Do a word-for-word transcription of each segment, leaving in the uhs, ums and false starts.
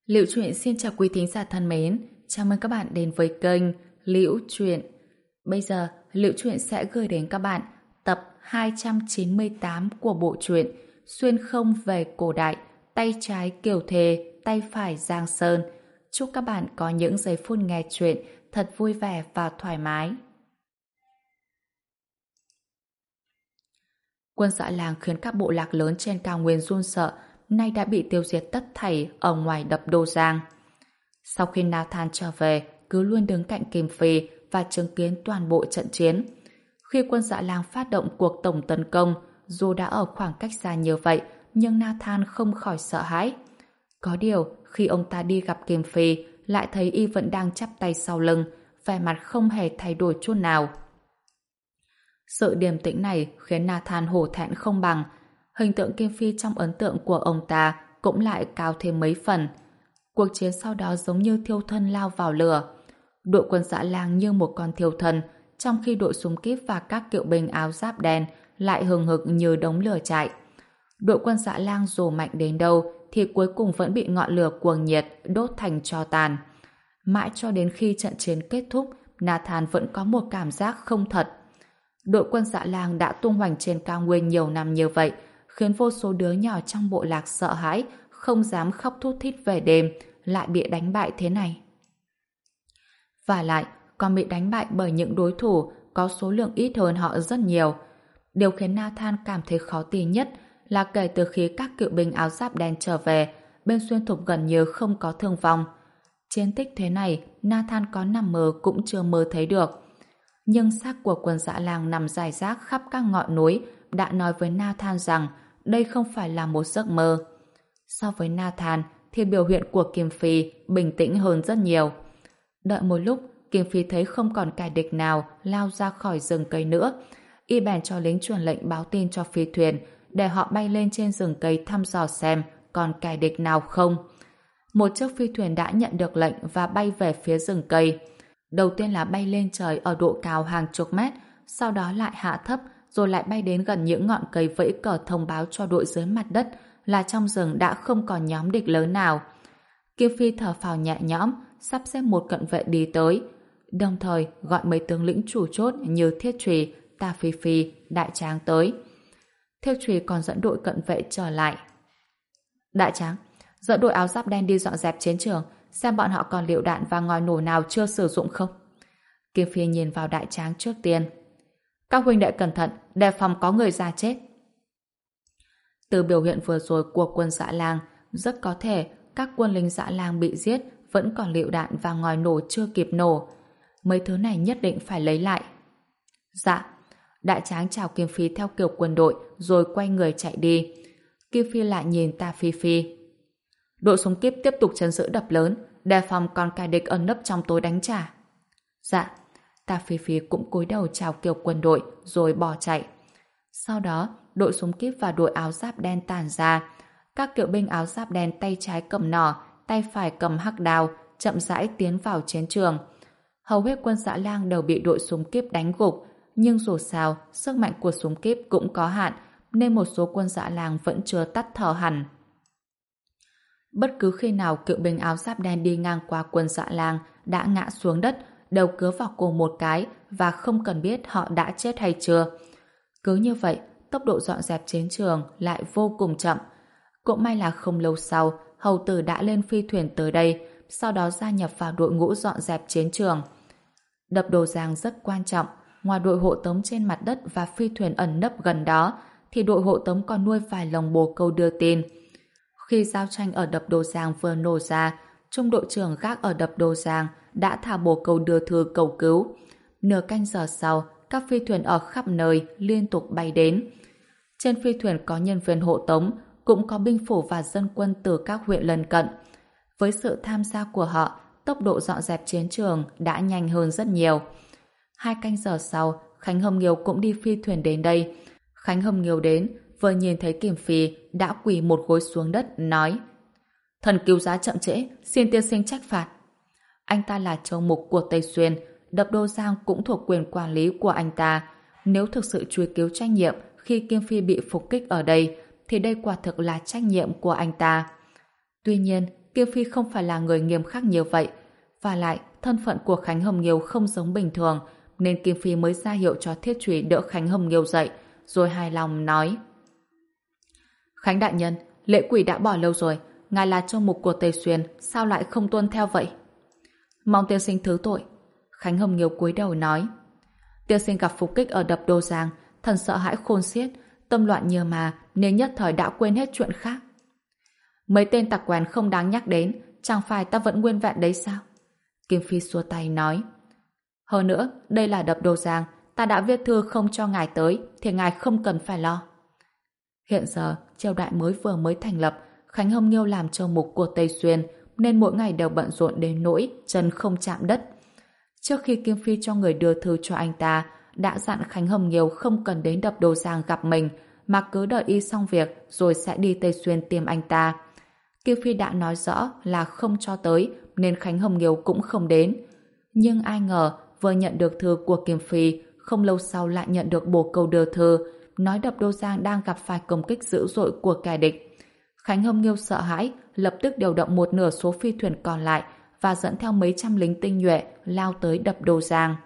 Liễu Chuyện xin chào quý thính giả thân mến, chào mừng các bạn đến với kênh Liễu Chuyện. Bây giờ, Liễu Chuyện sẽ gửi đến các bạn tập hai trăm chín mươi tám của bộ truyện Xuyên không về cổ đại, tay trái Kiều Thề, tay phải Giang Sơn. Chúc các bạn có những giây phút nghe chuyện thật vui vẻ và thoải mái. Quân dã làng khiến các bộ lạc lớn trên cao nguyên run sợ, nay đã bị tiêu diệt tất thảy ở ngoài đập Đô Giang. Sau khi Nathan trở về, cứ luôn đứng cạnh Kim Phi và chứng kiến toàn bộ trận chiến. Khi quân dã làng phát động cuộc tổng tấn công, dù đã ở khoảng cách xa như vậy, nhưng Nathan không khỏi sợ hãi. Có điều, khi ông ta đi gặp Kim Phi, lại thấy y vẫn đang chắp tay sau lưng, vẻ mặt không hề thay đổi chút nào. Sự điềm tĩnh này khiến Nathan hổ thẹn không bằng. Hình tượng Kim Phi trong ấn tượng của ông ta cũng lại cao thêm mấy phần. Cuộc chiến sau đó giống như thiêu thân lao vào lửa. Đội quân dã lang như một con thiêu thân, trong khi đội súng kíp và các kỵ binh áo giáp đen lại hừng hực như đống lửa chạy. Đội quân dã lang dù mạnh đến đâu thì cuối cùng vẫn bị ngọn lửa cuồng nhiệt đốt thành tro tàn. Mãi cho đến khi trận chiến kết thúc, Nathan vẫn có một cảm giác không thật. Đội quân dã lang đã tung hoành trên cao nguyên nhiều năm như vậy, khiến vô số đứa nhỏ trong bộ lạc sợ hãi, không dám khóc thút thít về đêm, lại bị đánh bại thế này. Và lại, còn bị đánh bại bởi những đối thủ có số lượng ít hơn họ rất nhiều. Điều khiến Nathan cảm thấy khó tin nhất là kể từ khi các cựu binh áo giáp đen trở về, bên xuyên thục gần như không có thương vong. Chiến tích thế này, Nathan có nằm mơ cũng chưa mơ thấy được. Nhưng xác của quân dã lang nằm rải rác khắp các ngọn núi đã nói với Nathan rằng đây không phải là một giấc mơ. So với Nathan thì biểu hiện của Kim Phi bình tĩnh hơn rất nhiều. Đợi một lúc, Kim Phi thấy không còn kẻ địch nào lao ra khỏi rừng cây nữa. Y bèn cho lính truyền lệnh báo tin cho phi thuyền để họ bay lên trên rừng cây thăm dò xem còn kẻ địch nào không. Một chiếc phi thuyền đã nhận được lệnh và bay về phía rừng cây. Đầu tiên là bay lên trời ở độ cao hàng chục mét, sau đó lại hạ thấp, rồi lại bay đến gần những ngọn cây vẫy cờ thông báo cho đội dưới mặt đất là trong rừng đã không còn nhóm địch lớn nào. Kim Phi thở phào nhẹ nhõm, sắp xếp một cận vệ đi tới, đồng thời gọi mấy tướng lĩnh chủ chốt như Thiết Trùy, Tà Phi Phi, Đại Tráng tới. Thiết Trùy còn dẫn đội cận vệ trở lại. Đại Tráng, dẫn đội áo giáp đen đi dọn dẹp chiến trường, xem bọn họ còn lựu đạn và ngòi nổ nào chưa sử dụng không. Kim Phi nhìn vào Đại Tráng trước tiên. Các huynh đệ cẩn thận, đề phòng có người già chết. Từ biểu hiện vừa rồi của quân dã lang, rất có thể các quân lính dã lang bị giết vẫn còn lựu đạn và ngòi nổ chưa kịp nổ. Mấy thứ này nhất định phải lấy lại. Dạ. Đại Tráng chào Kim Phi theo kiểu quân đội rồi quay người chạy đi. Kim Phi lại nhìn Tà Phi Phi. Đội súng kíp tiếp tục trấn giữ đập lớn, đề phòng còn kẻ địch ẩn nấp trong tối đánh trả. Dạ. Tà Phi Phi cũng cúi đầu chào kiểu quân đội rồi bỏ chạy. Sau đó, đội súng kíp và đội áo giáp đen tản ra. Các kỵ binh áo giáp đen tay trái cầm nỏ, tay phải cầm hắc đao, chậm rãi tiến vào chiến trường. Hầu hết quân dã lang đều bị đội súng kíp đánh gục, nhưng dù sao, sức mạnh của súng kíp cũng có hạn, nên một số quân dã lang vẫn chưa tắt thở hẳn. Bất cứ khi nào cựu binh áo giáp đen đi ngang qua quân dã lang đã ngã xuống đất, đều cứa vào cổ một cái và không cần biết họ đã chết hay chưa. Cứ như vậy, tốc độ dọn dẹp chiến trường lại vô cùng chậm. Cũng may là không lâu sau, hầu tử đã lên phi thuyền tới đây, sau đó gia nhập vào đội ngũ dọn dẹp chiến trường. Đập Đồ Giang rất quan trọng, ngoài đội hộ tống trên mặt đất và phi thuyền ẩn nấp gần đó, thì đội hộ tống còn nuôi vài lồng bồ câu đưa tin. Khi giao tranh ở đập Đồ Giang vừa nổ ra, trung đội trưởng gác ở đập Đồ Giang đã thả bồ câu đưa thư cầu cứu. Nửa canh giờ sau, các phi thuyền ở khắp nơi liên tục bay đến. Trên phi thuyền có nhân viên hộ tống, cũng có binh phủ và dân quân từ các huyện lân cận. Với sự tham gia của họ, tốc độ dọn dẹp chiến trường đã nhanh hơn rất nhiều. Hai canh giờ sau, Khánh Hồng Nghiêu cũng đi phi thuyền đến đây. Khánh Hồng Nghiêu đến, vừa nhìn thấy Kim Phi đã quỳ một gối xuống đất, nói: Thần cứu giá chậm trễ, xin tiên sinh trách phạt. Anh ta là châu mục của Tây Xuyên, đập Đô Giang cũng thuộc quyền quản lý của anh ta. Nếu thực sự truy cứu trách nhiệm khi Kim Phi bị phục kích ở đây, thì đây quả thực là trách nhiệm của anh ta. Tuy nhiên, Kim Phi không phải là người nghiêm khắc như vậy. Và lại, thân phận của Khánh Hồng Nghiêu không giống bình thường, nên Kim Phi mới ra hiệu cho Thiết Trùy đỡ Khánh Hồng Nghiêu dậy, rồi hài lòng nói: Khánh đại nhân, lệ quỷ đã bỏ lâu rồi, ngài là châu mục của Tây Xuyên, sao lại không tuân theo vậy? Mong tiên sinh thứ tội. Khánh Hồng Nghiêu cúi đầu nói: Tiên sinh gặp phục kích ở đập Đô Giang, thần sợ hãi khôn xiết, tâm loạn như mà, nên nhất thời đã quên hết chuyện khác. Mấy tên tặc quèn không đáng nhắc đến, chẳng phải ta vẫn nguyên vẹn đấy sao? Kim Phi xua tay nói: Hơn nữa, đây là đập Đô Giang, ta đã viết thư không cho ngài tới, thì ngài không cần phải lo. Hiện giờ, triều đại mới vừa mới thành lập, Khánh Hồng Nghiêu làm châu mục của Tây Xuyên, nên mỗi ngày đều bận rộn đến nỗi chân không chạm đất. Trước khi Kim Phi cho người đưa thư cho anh ta, đã dặn Khánh Hồng Nghiêu không cần đến đập Đô Giang gặp mình, mà cứ đợi y xong việc rồi sẽ đi Tây Xuyên tìm anh ta. Kim Phi đã nói rõ là không cho tới, nên Khánh Hồng Nghiêu cũng không đến. Nhưng ai ngờ, vừa nhận được thư của Kim Phi, không lâu sau lại nhận được bổ câu đưa thư, nói đập Đô Giang đang gặp phải công kích dữ dội của kẻ địch. Khánh Hồng Nghiêu sợ hãi, lập tức điều động một nửa số phi thuyền còn lại và dẫn theo mấy trăm lính tinh nhuệ lao tới đập Đô Giang.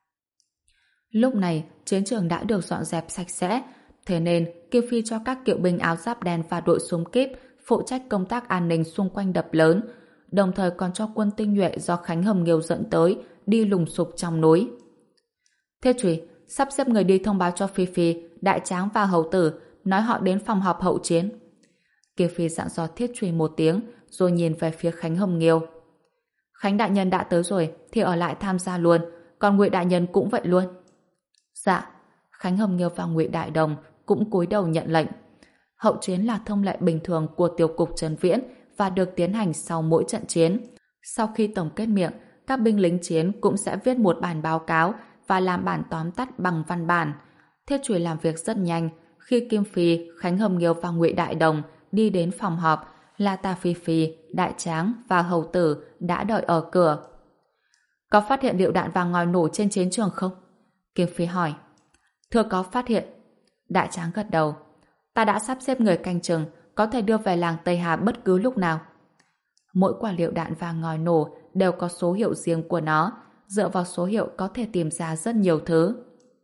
Lúc này, chiến trường đã được dọn dẹp sạch sẽ, thế nên Kim Phi cho các kỵ binh áo giáp đen và đội súng kíp phụ trách công tác an ninh xung quanh đập lớn, đồng thời còn cho quân tinh nhuệ do Khánh Hồng Nghiêu dẫn tới đi lùng sục trong núi. Thế Trùy, sắp xếp người đi thông báo cho Phi Phi, Đại Tráng và Hầu Tử, nói họ đến phòng họp hậu chiến. Kim Phi dặn dò Thiết Trùy một tiếng, rồi nhìn về phía Khánh Hồng Nghiêu. Khánh đại nhân đã tới rồi, thì ở lại tham gia luôn, còn Ngụy đại nhân cũng vậy luôn. Dạ. Khánh Hồng Nghiêu và Ngụy Đại Đồng cũng cúi đầu nhận lệnh. Hậu chiến là thông lệ bình thường của tiểu cục Trấn Viễn và được tiến hành sau mỗi trận chiến. Sau khi tổng kết miệng, các binh lính chiến cũng sẽ viết một bản báo cáo và làm bản tóm tắt bằng văn bản. Thiết Trùy làm việc rất nhanh. Khi Kim Phi, Khánh Hồng Nghiêu và Ngụy Đại Đồng đi đến phòng họp, La Ta Phi Phi, Đại Tráng và Hầu Tử đã đợi ở cửa. Có phát hiện lựu đạn và ngòi nổ trên chiến trường không? Kim Phi hỏi. Thưa có phát hiện. Đại Tráng gật đầu. Ta đã sắp xếp người canh chừng, có thể đưa về làng Tây Hà bất cứ lúc nào. Mỗi quả lựu đạn và ngòi nổ đều có số hiệu riêng của nó, dựa vào số hiệu có thể tìm ra rất nhiều thứ.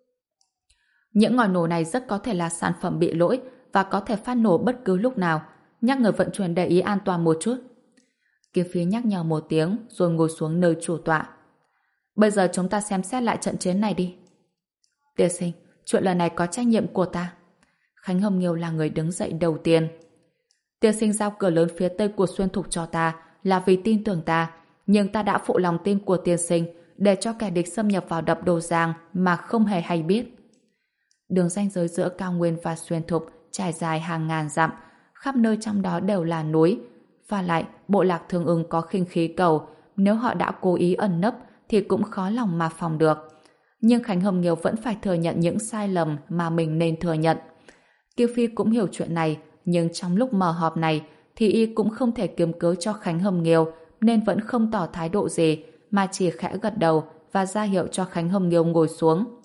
Những ngòi nổ này rất có thể là sản phẩm bị lỗi và có thể phát nổ bất cứ lúc nào. Nhắc người vận chuyển để ý an toàn một chút. Kim Phi nhắc nhở một tiếng rồi ngồi xuống nơi chủ tọa. Bây giờ chúng ta xem xét lại trận chiến này đi. Tiên sinh, chuyện lần này có trách nhiệm của ta. Khánh Hồng Nghiêu là người đứng dậy đầu tiên. Tiên sinh giao cửa lớn phía tây của Xuyên Thục cho ta là vì tin tưởng ta, nhưng ta đã phụ lòng tin của tiên sinh để cho kẻ địch xâm nhập vào đập Đô Giang mà không hề hay biết. Đường ranh giới giữa cao nguyên và Xuyên Thục trải dài hàng ngàn dặm, khắp nơi trong đó đều là núi. Và lại, bộ lạc Thương Ưng có khinh khí cầu, nếu họ đã cố ý ẩn nấp thì cũng khó lòng mà phòng được. Nhưng Khánh Hồng Nghiêu vẫn phải thừa nhận những sai lầm mà mình nên thừa nhận. Kiều Phi cũng hiểu chuyện này, nhưng trong lúc mở họp này thì y cũng không thể kiếm cớ cho Khánh Hồng Nghiêu, nên vẫn không tỏ thái độ gì, mà chỉ khẽ gật đầu và ra hiệu cho Khánh Hồng Nghiêu ngồi xuống.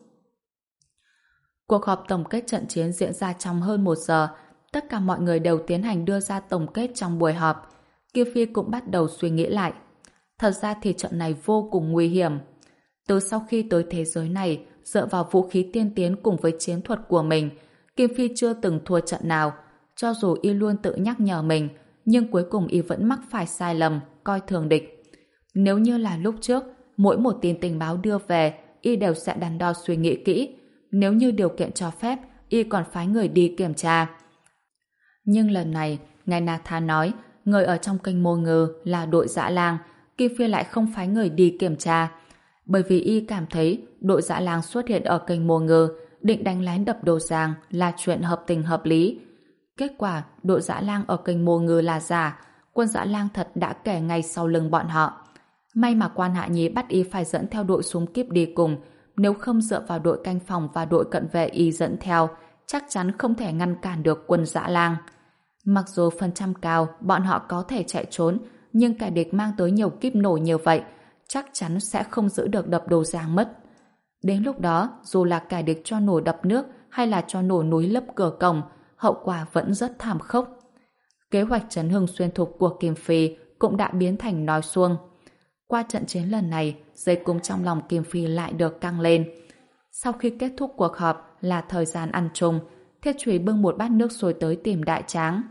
Cuộc họp tổng kết trận chiến diễn ra trong hơn một giờ. Tất cả mọi người đều tiến hành đưa ra tổng kết trong buổi họp. Kiều Phi cũng bắt đầu suy nghĩ lại. Thật ra thì trận này vô cùng nguy hiểm. Từ sau khi tới thế giới này, dựa vào vũ khí tiên tiến cùng với chiến thuật của mình, Kim Phi chưa từng thua trận nào. Cho dù y luôn tự nhắc nhở mình, nhưng cuối cùng y vẫn mắc phải sai lầm, coi thường địch. Nếu như là lúc trước, mỗi một tin tình báo đưa về, y đều sẽ đắn đo suy nghĩ kỹ. Nếu như điều kiện cho phép, y còn phái người đi kiểm tra. Nhưng lần này, ngài Nathan nói, người ở trong kênh Mô Ngư là đội Dã Lang, Kim Phi lại không phái người đi kiểm tra. Bởi vì y cảm thấy đội Dã Lang xuất hiện ở kênh Mô Ngư, định đánh lén đập Đô Giang là chuyện hợp tình hợp lý. Kết quả, đội Dã Lang ở kênh Mô Ngư là giả, quân Dã Lang thật đã kẻ ngay sau lưng bọn họ. May mà quan Hạ Nhí bắt y phải dẫn theo đội súng kíp đi cùng, nếu không dựa vào đội canh phòng và đội cận vệ y dẫn theo, chắc chắn không thể ngăn cản được quân Dã Lang. Mặc dù phần trăm cao bọn họ có thể chạy trốn, nhưng kẻ địch mang tới nhiều kíp nổ như vậy, chắc chắn sẽ không giữ được đập Đô Giang mất. Đến lúc đó, dù là kẻ địch cho nổ đập nước hay là cho nổ núi lấp cửa cổng, hậu quả vẫn rất thảm khốc. Kế hoạch trấn hưng Xuyên Thục của Kim Phi cũng đã biến thành nói suông. Qua trận chiến lần này, dây cung trong lòng Kim Phi lại được căng lên. Sau khi kết thúc cuộc họp là thời gian ăn chung, Thiết Chùy bưng một bát nước sôi tới tìm Đại Tráng.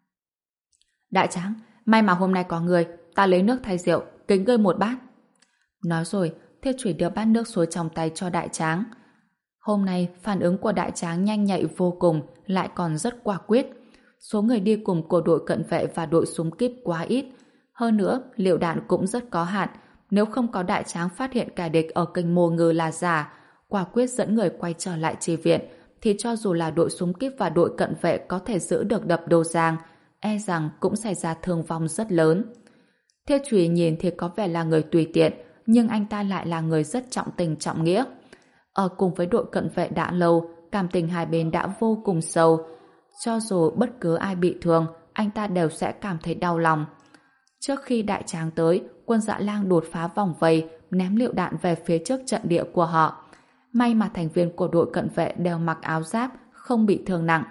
Đại Tráng, may mà hôm nay có người, ta lấy nước thay rượu, kính ngươi một bát. Nói rồi, Thiết Chùy đưa bát nước sôi trong tay cho Đại Tráng. Hôm nay, phản ứng của Đại Tráng nhanh nhạy vô cùng, lại còn rất quả quyết. Số người đi cùng của đội cận vệ và đội súng kíp quá ít. Hơn nữa, liệu đạn cũng rất có hạn. Nếu không có Đại Tráng phát hiện kẻ địch ở kênh Mô Ngư là giả, quả quyết dẫn người quay trở lại chi viện, thì cho dù là đội súng kíp và đội cận vệ có thể giữ được đập Đô Giang, e rằng cũng xảy ra thương vong rất lớn. Thiết Chùy nhìn thì có vẻ là người tùy tiện, nhưng anh ta lại là người rất trọng tình trọng nghĩa. Ở cùng với đội cận vệ đã lâu, cảm tình hai bên đã vô cùng sâu. Cho dù bất cứ ai bị thương, anh ta đều sẽ cảm thấy đau lòng. Trước khi Đại Tráng tới, quân Dạ Lang đột phá vòng vây, ném lựu đạn về phía trước trận địa của họ. May mà thành viên của đội cận vệ đều mặc áo giáp, không bị thương nặng.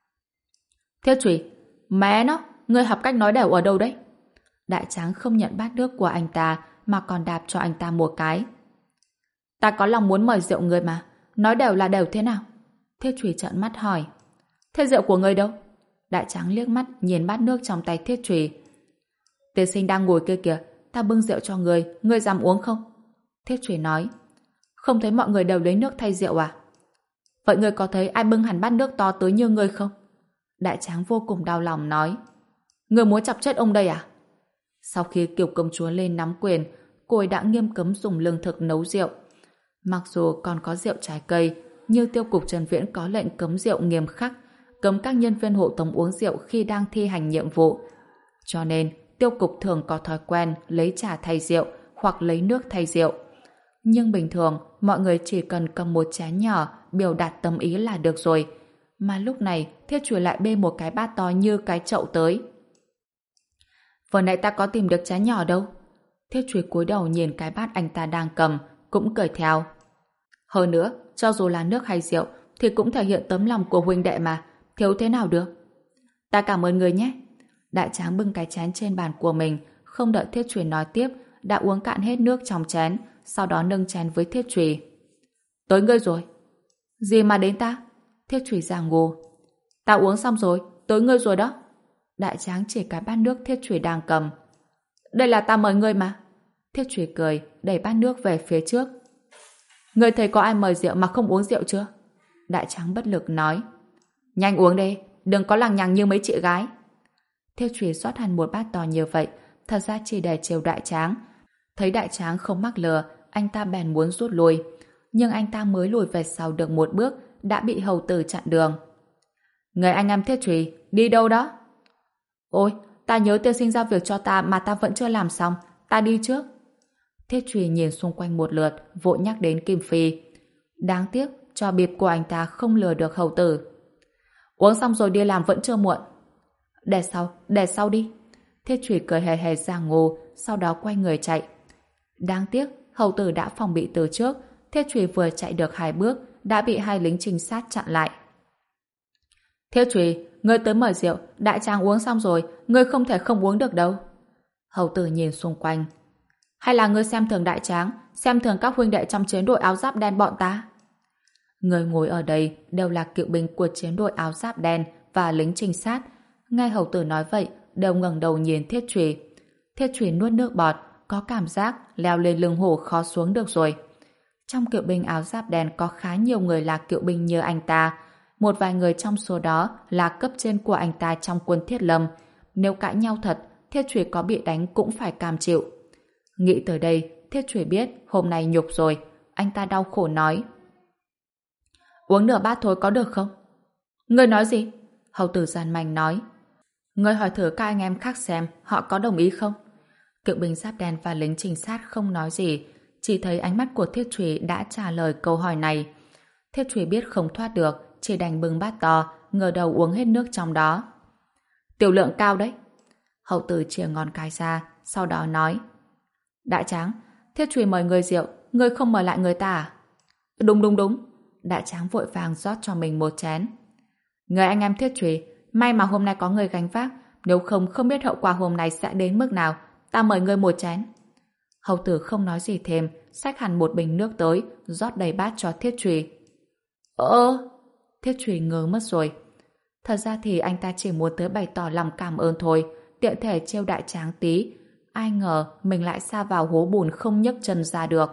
Thiết Chùy, mẹ nó, ngươi học cách nói đều ở đâu đấy? Đại Tráng không nhận bát nước của anh ta, mà còn đạp cho anh ta một cái. Ta có lòng muốn mời rượu ngươi mà, nói đều là đều thế nào? Thiết Chùy trợn mắt hỏi. Thế rượu của ngươi đâu? Đại Tráng liếc mắt nhìn bát nước trong tay Thiết Chùy. Tiên sinh đang ngồi kia kìa, ta bưng rượu cho ngươi, ngươi dám uống không? Thiết Chùy nói. Không thấy mọi người đều lấy nước thay rượu à? Vậy ngươi có thấy ai bưng hẳn bát nước to tới như ngươi không? Đại Tráng vô cùng đau lòng nói. Ngươi muốn chọc chết ông đây à? Sau khi Kiều công chúa lên nắm quyền, cô ấy đã nghiêm cấm dùng lương thực nấu rượu. Mặc dù còn có rượu trái cây, như tiêu cục Trần Viễn có lệnh cấm rượu nghiêm khắc, cấm các nhân viên hộ tống uống rượu khi đang thi hành nhiệm vụ. Cho nên, tiêu cục thường có thói quen lấy trà thay rượu hoặc lấy nước thay rượu. Nhưng bình thường, mọi người chỉ cần cầm một chén nhỏ biểu đạt tâm ý là được rồi. Mà lúc này, Thiết Chùy lại bê một cái bát to như cái chậu tới. Vừa nãy ta có tìm được chén nhỏ đâu. Thiết Chùy cúi đầu nhìn cái bát anh ta đang cầm, cũng cười theo. Hơn nữa, cho dù là nước hay rượu, thì cũng thể hiện tấm lòng của huynh đệ mà, thiếu thế nào được. Ta cảm ơn người nhé. Đại Tráng bưng cái chén trên bàn của mình, không đợi Thiết Chùy nói tiếp, đã uống cạn hết nước trong chén, sau đó nâng chén với Thiết Chùy. Tới ngươi rồi. Gì mà đến ta? Thiết Chùy giả ngu. Ta uống xong rồi, tới ngươi rồi đó. Đại Tráng chỉ cái bát nước Thiết Chùy đang cầm. Đây là ta mời ngươi mà. Thiết Chùy cười, đẩy bát nước về phía trước. Ngươi thấy có ai mời rượu mà không uống rượu chưa? Đại Tráng bất lực nói. Nhanh uống đi, đừng có lằng nhằng như mấy chị gái. Thiết Chùy rót hẳn một bát to như vậy, thật ra chỉ để trêu Đại Tráng. Thấy Đại Tráng không mắc lừa, anh ta bèn muốn rút lui. Nhưng anh ta mới lùi về sau được một bước, đã bị hầu tử chặn đường. Người anh em Thiết Chùy, đi đâu đó? Ôi, ta nhớ tiên sinh giao việc cho ta mà ta vẫn chưa làm xong, ta đi trước. Thiết Chùy nhìn xung quanh một lượt, vội nhắc đến Kim Phi. Đáng tiếc, trò bịp của anh ta không lừa được hầu tử. Uống xong rồi đi làm vẫn chưa muộn. Để sau, để sau đi. Thiết Chùy cười hề hề ra ngô, sau đó quay người chạy. Đáng tiếc, hầu tử đã phòng bị từ trước. Thiết Chùy vừa chạy được hai bước, đã bị hai lính trinh sát chặn lại. Thiết Chùy, ngươi tới mời rượu, Đại Tráng uống xong rồi, ngươi không thể không uống được đâu. Hầu tử nhìn xung quanh. Hay là ngươi xem thường Đại Tráng, xem thường các huynh đệ trong chiến đội áo giáp đen bọn ta? Người ngồi ở đây đều là cựu binh của chiến đội áo giáp đen và lính trinh sát. Nghe hầu tử nói vậy, đều ngẩng đầu nhìn Thiết Chùy. Thiết Chùy nuốt nước bọt, có cảm giác leo lên lưng hổ khó xuống được rồi. Trong cựu binh áo giáp đen có khá nhiều người là cựu binh như anh ta. Một vài người trong số đó là cấp trên của anh ta trong quân Thiết Lâm. Nếu cãi nhau thật, Thiết Chùy có bị đánh cũng phải cam chịu. Nghĩ tới đây, Thiết Chùy biết hôm nay nhục rồi. Anh ta đau khổ nói. Uống nửa bát thôi có được không? Ngươi nói gì? Hầu tử gian manh nói. Ngươi hỏi thử các anh em khác xem họ có đồng ý không? Cựu binh giáp đen và lính trinh sát không nói gì, chỉ thấy ánh mắt của Thiết Chùy đã trả lời câu hỏi này. Thiết Chùy biết không thoát được, chỉ đành bưng bát to, ngửa đầu uống hết nước trong đó. Tiểu lượng cao đấy. Hầu tử chìa ngón cái ra, sau đó nói. Đại Tráng, Thiết Chùy mời người rượu, ngươi không mời lại người ta à? Đúng đúng đúng. Đại Tráng vội vàng rót cho mình một chén. Người anh em Thiết Chùy, may mà hôm nay có người gánh vác, nếu không không biết hậu quả hôm nay sẽ đến mức nào, ta mời ngươi một chén. Hầu tử không nói gì thêm, xách hẳn một bình nước tới, rót đầy bát cho Thiết Trùy. Ơ, Thiết Trùy ngớ mất rồi. Thật ra thì anh ta chỉ muốn tới bày tỏ lòng cảm ơn thôi, tiện thể trêu đại tráng tí. Ai ngờ mình lại sa vào hố bùn không nhấc chân ra được.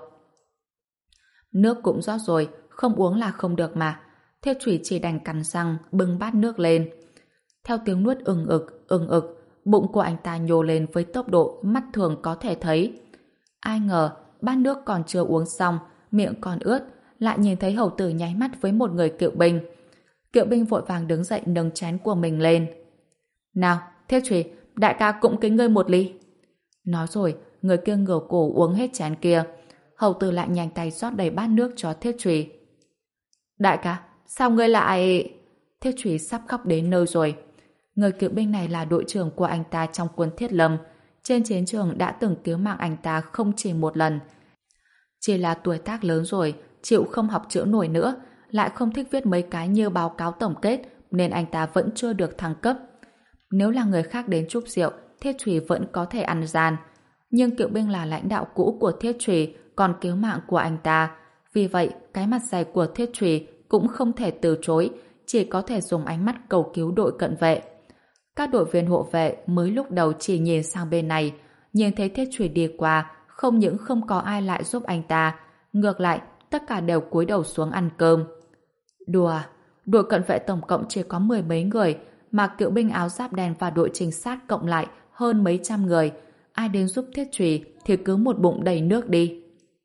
Nước cũng rót rồi, không uống là không được mà. Thiết Trùy chỉ đành cắn răng, bưng bát nước lên. Theo tiếng nuốt ừng ực, ừng ực, bụng của anh ta nhô lên với tốc độ mắt thường có thể thấy. Ai ngờ, bát nước còn chưa uống xong, miệng còn ướt, lại nhìn thấy hầu tử nháy mắt với một người kiệu binh. Kiệu binh vội vàng đứng dậy nâng chén của mình lên. Nào, Thiết Trùy, đại ca cũng kính ngươi một ly. Nói rồi, người kia ngửa cổ uống hết chén kia. Hầu tử lại nhanh tay rót đầy bát nước cho Thiết Trùy. Đại ca, sao ngươi lại... Thiết Trùy sắp khóc đến nơi rồi. Người kiệu binh này là đội trưởng của anh ta trong quân Thiết Lâm. Trên chiến trường đã từng cứu mạng anh ta không chỉ một lần. Chỉ là tuổi tác lớn rồi, chịu không học chữa nổi nữa, lại không thích viết mấy cái như báo cáo tổng kết, nên anh ta vẫn chưa được thăng cấp. Nếu là người khác đến chúc rượu, Thiết Trùy vẫn có thể ăn gian. Nhưng kiệu binh là lãnh đạo cũ của Thiết Trùy, còn cứu mạng của anh ta. Vì vậy, cái mặt dày của Thiết Trùy cũng không thể từ chối, chỉ có thể dùng ánh mắt cầu cứu đội cận vệ. Các đội viên hộ vệ mới lúc đầu chỉ nhìn sang bên này, nhìn thấy Thiết Trùy đi qua, không những không có ai lại giúp anh ta, ngược lại, tất cả đều cúi đầu xuống ăn cơm. Đùa, đội cận vệ tổng cộng chỉ có mười mấy người, mà kiệu binh áo giáp đen và đội trinh sát cộng lại hơn mấy trăm người. Ai đến giúp Thiết Trùy thì cứ một bụng đầy nước đi.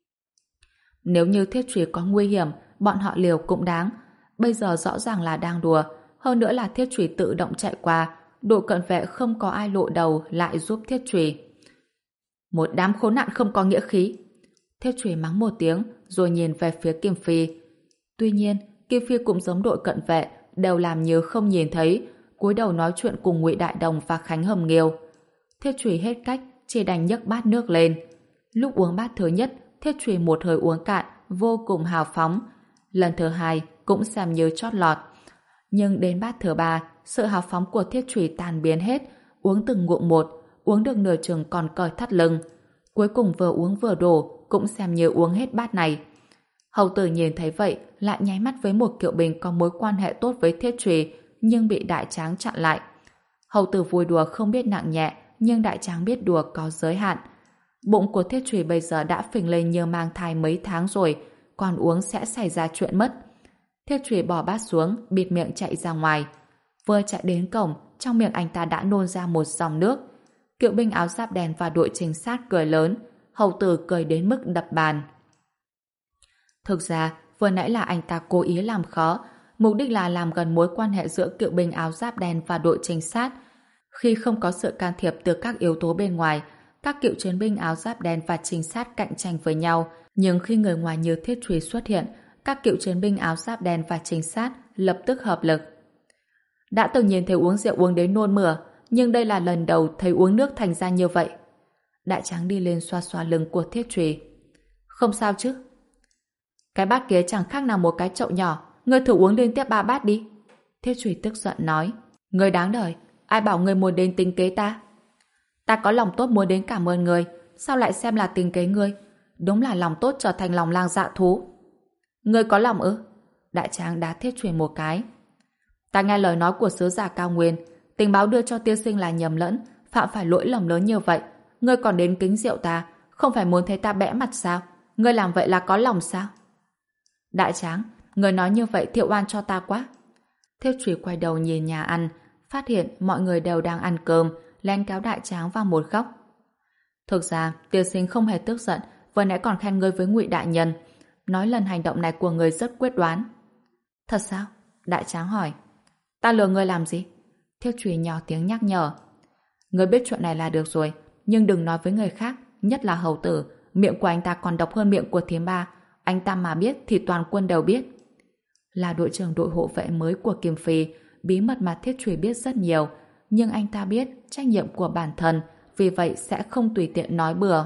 Nếu như Thiết Trùy có nguy hiểm, bọn họ liều cũng đáng. Bây giờ rõ ràng là đang đùa, hơn nữa là Thiết Trùy tự động chạy qua, đội cận vệ không có ai lộ đầu lại giúp Thiết Trùy. Một đám khốn nạn không có nghĩa khí. Thiết Trùy mắng một tiếng rồi nhìn về phía Kim Phi. Tuy nhiên, Kim Phi cũng giống đội cận vệ, đều làm như không nhìn thấy, cúi đầu nói chuyện cùng Ngụy Đại Đồng và Khánh Hầm Nghiêu. Thiết Trùy hết cách, chỉ đành nhấc bát nước lên. Lúc uống bát thứ nhất, Thiết Trùy một hơi uống cạn, vô cùng hào phóng. Lần thứ hai cũng xem như chót lọt. Nhưng đến bát thứ ba, sự hào phóng của Thiết Trùy tan biến hết, uống từng ngụm một, uống được nửa chừng còn còi thắt lưng. Cuối cùng vừa uống vừa đổ, cũng xem như uống hết bát này. Hầu tử nhìn thấy vậy, lại nháy mắt với một kiệu binh có mối quan hệ tốt với Thiết Trùy, nhưng bị đại tráng chặn lại. Hầu tử vui đùa không biết nặng nhẹ, nhưng đại tráng biết đùa có giới hạn. Bụng của Thiết Trùy bây giờ đã phình lên như mang thai mấy tháng rồi, còn uống sẽ xảy ra chuyện mất. Thiết Trùy bỏ bát xuống, bịt miệng chạy ra ngoài. Vừa chạy đến cổng, trong miệng anh ta đã nôn ra một dòng nước. Kiệu binh áo giáp đen và đội trinh sát cười lớn, hầu tử cười đến mức đập bàn. Thực ra, vừa nãy là anh ta cố ý làm khó, mục đích là làm gần mối quan hệ giữa kiệu binh áo giáp đen và đội trinh sát. Khi không có sự can thiệp từ các yếu tố bên ngoài, các cựu chiến binh áo giáp đen và trinh sát cạnh tranh với nhau, nhưng khi người ngoài như Thiết Trùy xuất hiện, các cựu chiến binh áo giáp đen và trinh sát lập tức hợp lực. Đã từng nhìn thấy uống rượu uống đến nôn mửa, nhưng đây là lần đầu thấy uống nước thành ra như vậy. Đại tráng đi lên xoa xoa lưng của Thiết Trùy. Không sao chứ? Cái bát kia chẳng khác nào một cái chậu nhỏ, ngươi thử uống liên tiếp ba bát đi. Thiết Trùy tức giận nói. Ngươi đáng đời, ai bảo ngươi muốn đến tính kế ta? Ta có lòng tốt muốn đến cảm ơn ngươi, sao lại xem là tính kế ngươi? Đúng là lòng tốt trở thành lòng lang dạ thú. Ngươi có lòng ư? Đại tráng đá Thiết Trùy một cái. Ta nghe lời nói của sứ giả Cao Nguyên, tình báo đưa cho tiên sinh là nhầm lẫn, phạm phải lỗi lầm lớn như vậy. Ngươi còn đến kính rượu ta, không phải muốn thấy ta bẽ mặt sao? Ngươi làm vậy là có lòng sao? Đại tráng, ngươi nói như vậy thiệu oan cho ta quá. Thiết Trùy quay đầu nhìn nhà ăn, phát hiện mọi người đều đang ăn cơm, len kéo đại tráng vào một góc. Thực ra, tiên sinh không hề tức giận, vừa nãy còn khen ngươi với Ngụy đại nhân, nói lần hành động này của ngươi rất quyết đoán. Thật sao? Đại tráng hỏi. Ta lừa ngươi làm gì? Thiết Trùy nhỏ tiếng nhắc nhở. Ngươi biết chuyện này là được rồi, nhưng đừng nói với người khác, nhất là hầu tử. Miệng của anh ta còn độc hơn miệng của thím ba. Anh ta mà biết thì toàn quân đều biết. Là đội trưởng đội hộ vệ mới của Kim Phi, bí mật mà Thiết Trùy biết rất nhiều, nhưng anh ta biết trách nhiệm của bản thân, vì vậy sẽ không tùy tiện nói bừa.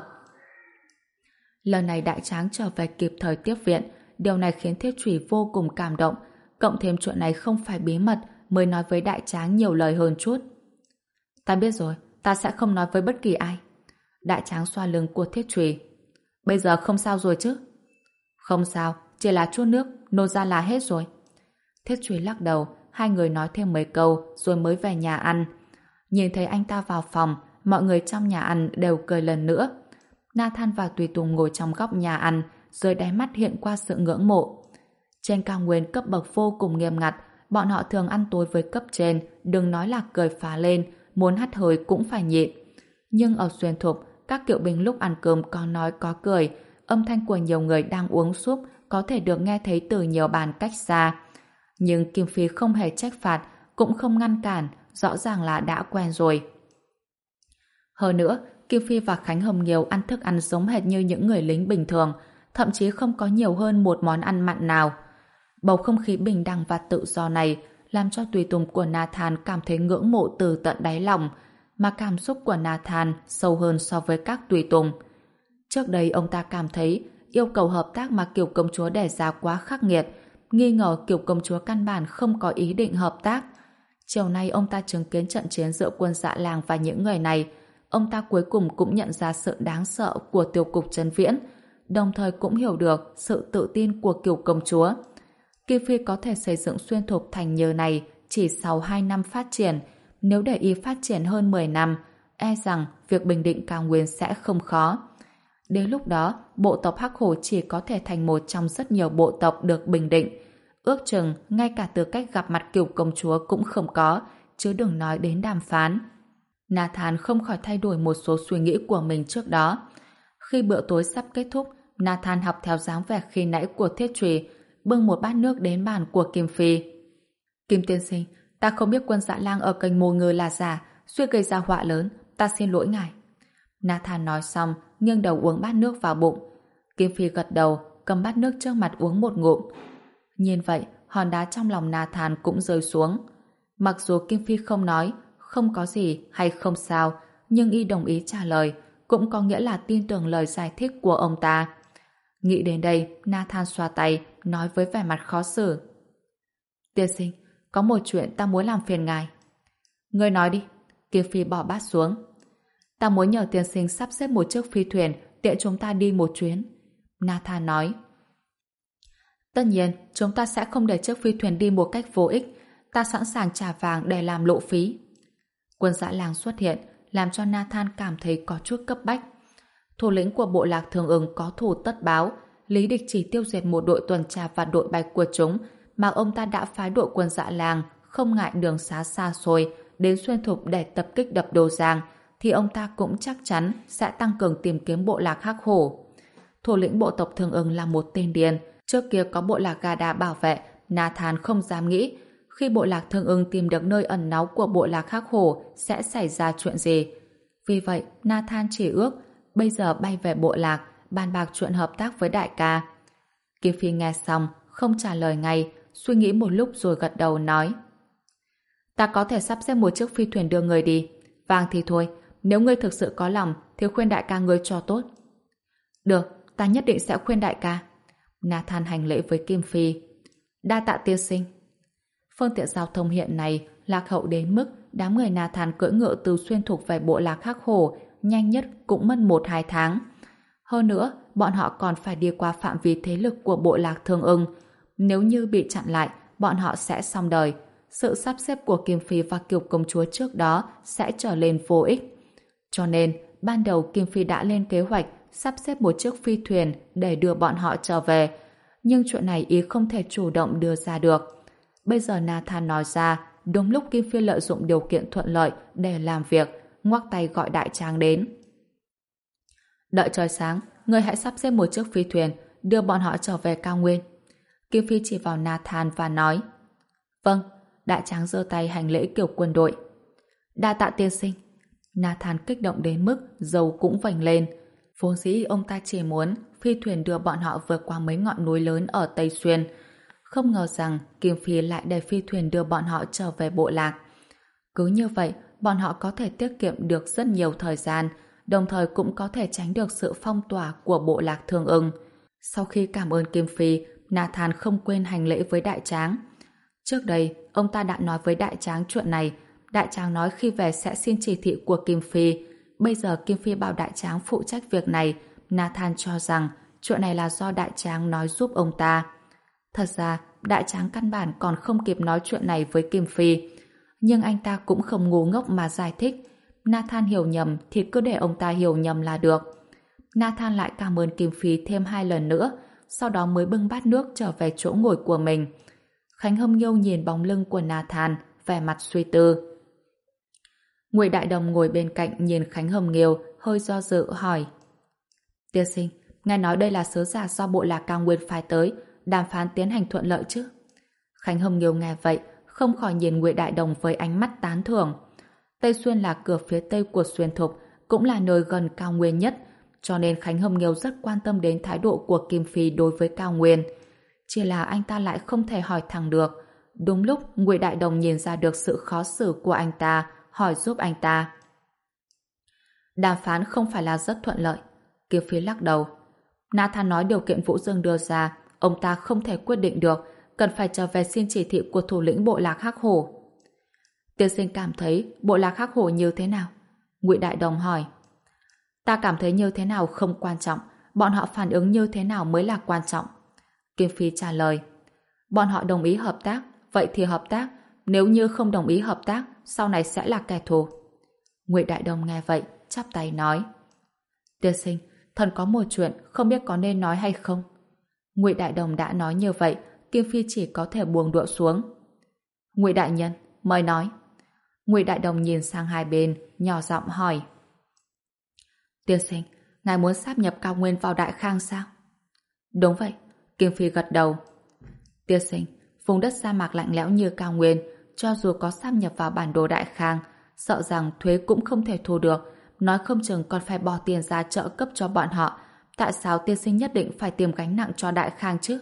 Lần này đại tráng trở về kịp thời tiếp viện, điều này khiến Thiết Trùy vô cùng cảm động, cộng thêm chuyện này không phải bí mật mới nói với đại tráng nhiều lời hơn chút. Ta biết rồi, ta sẽ không nói với bất kỳ ai. Đại tráng xoa lưng của Thiết Trùy. Bây giờ không sao rồi chứ? Không sao, chỉ là chút nước, nôn ra là hết rồi. Thiết Trùy lắc đầu, hai người nói thêm mấy câu rồi mới về nhà ăn. Nhìn thấy anh ta vào phòng, mọi người trong nhà ăn đều cười lần nữa. Nathan và Tùy Tùng ngồi trong góc nhà ăn, rồi đáy mắt hiện qua sự ngưỡng mộ. Trên cao nguyên cấp bậc vô cùng nghiêm ngặt, bọn họ thường ăn tối với cấp trên, đừng nói là cười phá lên, muốn hắt hơi cũng phải nhịn. Nhưng ở Xuyên Thục, các kiệu binh lúc ăn cơm có nói có cười, âm thanh của nhiều người đang uống súp có thể được nghe thấy từ nhiều bàn cách xa. Nhưng Kim Phi không hề trách phạt, cũng không ngăn cản, rõ ràng là đã quen rồi. Hơn nữa, Kim Phi và Khánh Hồng Nhiều ăn thức ăn giống hệt như những người lính bình thường, thậm chí không có nhiều hơn một món ăn mặn nào. Bầu không khí bình đẳng và tự do này làm cho tùy tùng của Nathan cảm thấy ngưỡng mộ từ tận đáy lòng, mà cảm xúc của Nathan sâu hơn so với các tùy tùng. Trước đây ông ta cảm thấy yêu cầu hợp tác mà Kiều công chúa đề ra quá khắc nghiệt, nghi ngờ Kiều công chúa căn bản không có ý định hợp tác. Chiều nay ông ta chứng kiến trận chiến giữa quân Dạ Làng và những người này, ông ta cuối cùng cũng nhận ra sự đáng sợ của tiêu cục Trấn Viễn, đồng thời cũng hiểu được sự tự tin của Kiều công chúa. Kim Phi có thể xây dựng Xuyên Thục thành nhờ này chỉ sau hai năm phát triển, nếu để y phát triển hơn mười năm, e rằng việc bình định cao nguyên sẽ không khó. Đến lúc đó, bộ tộc Hắc Hổ chỉ có thể thành một trong rất nhiều bộ tộc được bình định. Ước chừng, ngay cả tư cách gặp mặt Kiều công chúa cũng không có, chứ đừng nói đến đàm phán. Nathan không khỏi thay đổi một số suy nghĩ của mình trước đó. Khi bữa tối sắp kết thúc, Nathan học theo dáng vẻ khi nãy của Thiết Trùy, bưng một bát nước đến bàn của Kim Phi. Kim tiên sinh, ta không biết quân Dạ Lang ở kênh Mồ Ngư là giả, suýt gây ra họa lớn, ta xin lỗi ngài. Nathan nói xong, nghiêng đầu uống bát nước vào bụng. Kim Phi gật đầu, cầm bát nước trước mặt uống một ngụm. Nhìn vậy, hòn đá trong lòng Nathan cũng rơi xuống. Mặc dù Kim Phi không nói, không có gì hay không sao, nhưng y đồng ý trả lời, cũng có nghĩa là tin tưởng lời giải thích của ông ta. Nghĩ đến đây, Nathan xoa tay, nói với vẻ mặt khó xử. Tiên sinh, có một chuyện ta muốn làm phiền ngài. Ngươi nói đi. Kim Phi bỏ bát xuống. Ta muốn nhờ tiên sinh sắp xếp một chiếc phi thuyền tiện chúng ta đi một chuyến. Nathan nói. Tất nhiên, chúng ta sẽ không để chiếc phi thuyền đi một cách vô ích. Ta sẵn sàng trả vàng để làm lộ phí. Quân Dã Lang xuất hiện, làm cho Nathan cảm thấy có chút cấp bách. Thủ lĩnh của bộ lạc Thường Ưng có thù tất báo, lý địch chỉ tiêu diệt một đội tuần tra và đội bạch của chúng, mà ông ta đã phái đội quân Dạ Lang không ngại đường xá xa xôi đến Xuyên Thục để tập kích đập Đồ Giang, thì ông ta cũng chắc chắn sẽ tăng cường tìm kiếm bộ lạc Hắc Hổ. Thủ lĩnh bộ tộc Thường Ưng là một tên điên, trước kia có bộ lạc Gà Đà bảo vệ, Nathan không dám nghĩ khi bộ lạc Thường Ưng tìm được nơi ẩn náu của bộ lạc Hắc Hổ sẽ xảy ra chuyện gì. Vì vậy, Nathan chỉ ước bây giờ bay về bộ lạc, bàn bạc chuyện hợp tác với đại ca. Kim Phi nghe xong, không trả lời ngay, suy nghĩ một lúc rồi gật đầu nói. Ta có thể sắp xếp một chiếc phi thuyền đưa người đi. Vàng thì thôi, nếu ngươi thực sự có lòng thì khuyên đại ca ngươi cho tốt. Được, ta nhất định sẽ khuyên đại ca. Nathan hành lễ với Kim Phi. Đa tạ tiên sinh. Phương tiện giao thông hiện nay lạc hậu đến mức đám người Nathan cưỡi ngựa từ Xuyên Thục về bộ lạc Hắc Hổ nhanh nhất cũng mất một hai tháng. Hơn nữa, bọn họ còn phải đi qua phạm vi thế lực của bộ lạc Thường Ưng. Nếu như bị chặn lại, bọn họ sẽ xong đời. Sự sắp xếp của Kim Phi và Kiều công chúa trước đó sẽ trở lên vô ích. Cho nên, ban đầu Kim Phi đã lên kế hoạch sắp xếp một chiếc phi thuyền để đưa bọn họ trở về. Nhưng chuyện này ý không thể chủ động đưa ra được. Bây giờ Nathan nói ra, đúng lúc Kim Phi lợi dụng điều kiện thuận lợi để làm việc, ngoắc tay gọi đại tráng đến. Đợi trời sáng, ngươi hãy sắp xếp một chiếc phi thuyền đưa bọn họ trở về cao nguyên. Kim Phi chỉ vào Nathan và nói. Vâng. Đại tráng giơ tay hành lễ kiểu quân đội. Đa tạ tiên sinh. Nathan kích động đến mức dầu cũng vành lên. Vốn dĩ ông ta chỉ muốn phi thuyền đưa bọn họ vượt qua mấy ngọn núi lớn ở Tây Xuyên. Không ngờ rằng Kim Phi lại để phi thuyền đưa bọn họ trở về bộ lạc. Cứ như vậy, bọn họ có thể tiết kiệm được rất nhiều thời gian, đồng thời cũng có thể tránh được sự phong tỏa của bộ lạc Thường Ưng. Sau khi cảm ơn Kim Phi, Nathan không quên hành lễ với đại tráng. Trước đây, ông ta đã nói với đại tráng chuyện này. Đại tráng nói khi về sẽ xin chỉ thị của Kim Phi. bây giờ Kim Phi bảo đại tráng phụ trách việc này. Nathan cho rằng chuyện này là do đại tráng nói giúp ông ta. Thật ra, đại tráng căn bản còn không kịp nói chuyện này với Kim Phi. Nhưng anh ta cũng không ngu ngốc mà giải thích. Nathan hiểu nhầm thì cứ để ông ta hiểu nhầm là được. Nathan lại cảm ơn Kim Phi thêm hai lần nữa, sau đó mới bưng bát nước trở về chỗ ngồi của mình. Khánh Hâm Nghiêu nhìn bóng lưng của Nathan, vẻ mặt suy tư. Ngụy Đại Đồng ngồi bên cạnh nhìn Khánh Hâm Nghiêu, hơi do dự hỏi: Tiên sinh, nghe nói đây là sứ giả do bộ lạc Cao Nguyên phái tới, đàm phán tiến hành thuận lợi chứ? Khánh Hâm Nghiêu nghe vậy, không khỏi nhìn Ngụy Đại Đồng với ánh mắt tán thưởng. Tây Xuyên là cửa phía tây của Xuyên Thục, cũng là nơi gần Cao Nguyên nhất, cho nên Khánh Hâm Nghiêu rất quan tâm đến thái độ của Kim Phi đối với Cao Nguyên. Chỉ là anh ta lại không thể hỏi thẳng được. Đúng lúc Ngụy Đại Đồng nhìn ra được sự khó xử của anh ta, hỏi giúp anh ta. Đàm phán không phải là rất thuận lợi. Kim Phi lắc đầu. Nathan nói điều kiện Vũ Dương đưa ra, ông ta không thể quyết định được, cần phải trở về xin chỉ thị của thủ lĩnh bộ lạc Hắc Hổ. Tiên sinh cảm thấy bộ lạc Hắc Hổ như thế nào? Ngụy Đại Đồng hỏi. Ta cảm thấy như thế nào không quan trọng, bọn họ phản ứng như thế nào mới là quan trọng. Kim Phi trả lời. Bọn họ đồng ý hợp tác, vậy thì hợp tác, nếu như không đồng ý hợp tác, sau này sẽ là kẻ thù. Ngụy Đại Đồng nghe vậy, chắp tay nói. Tiên sinh, thần có một chuyện, không biết có nên nói hay không. Ngụy Đại Đồng đã nói như vậy, Kim Phi chỉ có thể buông đũa xuống. Ngụy đại nhân, mời nói. Ngụy Đại Đồng nhìn sang hai bên, nhỏ giọng hỏi. Tiên sinh, ngài muốn sáp nhập Cao Nguyên vào Đại Khang sao? Đúng vậy, Kim Phi gật đầu. Tiên sinh, vùng đất sa mạc lạnh lẽo như Cao Nguyên, cho dù có sáp nhập vào bản đồ Đại Khang, sợ rằng thuế cũng không thể thu được, nói không chừng còn phải bỏ tiền ra trợ cấp cho bọn họ. Tại sao tiên sinh nhất định phải tìm gánh nặng cho Đại Khang chứ?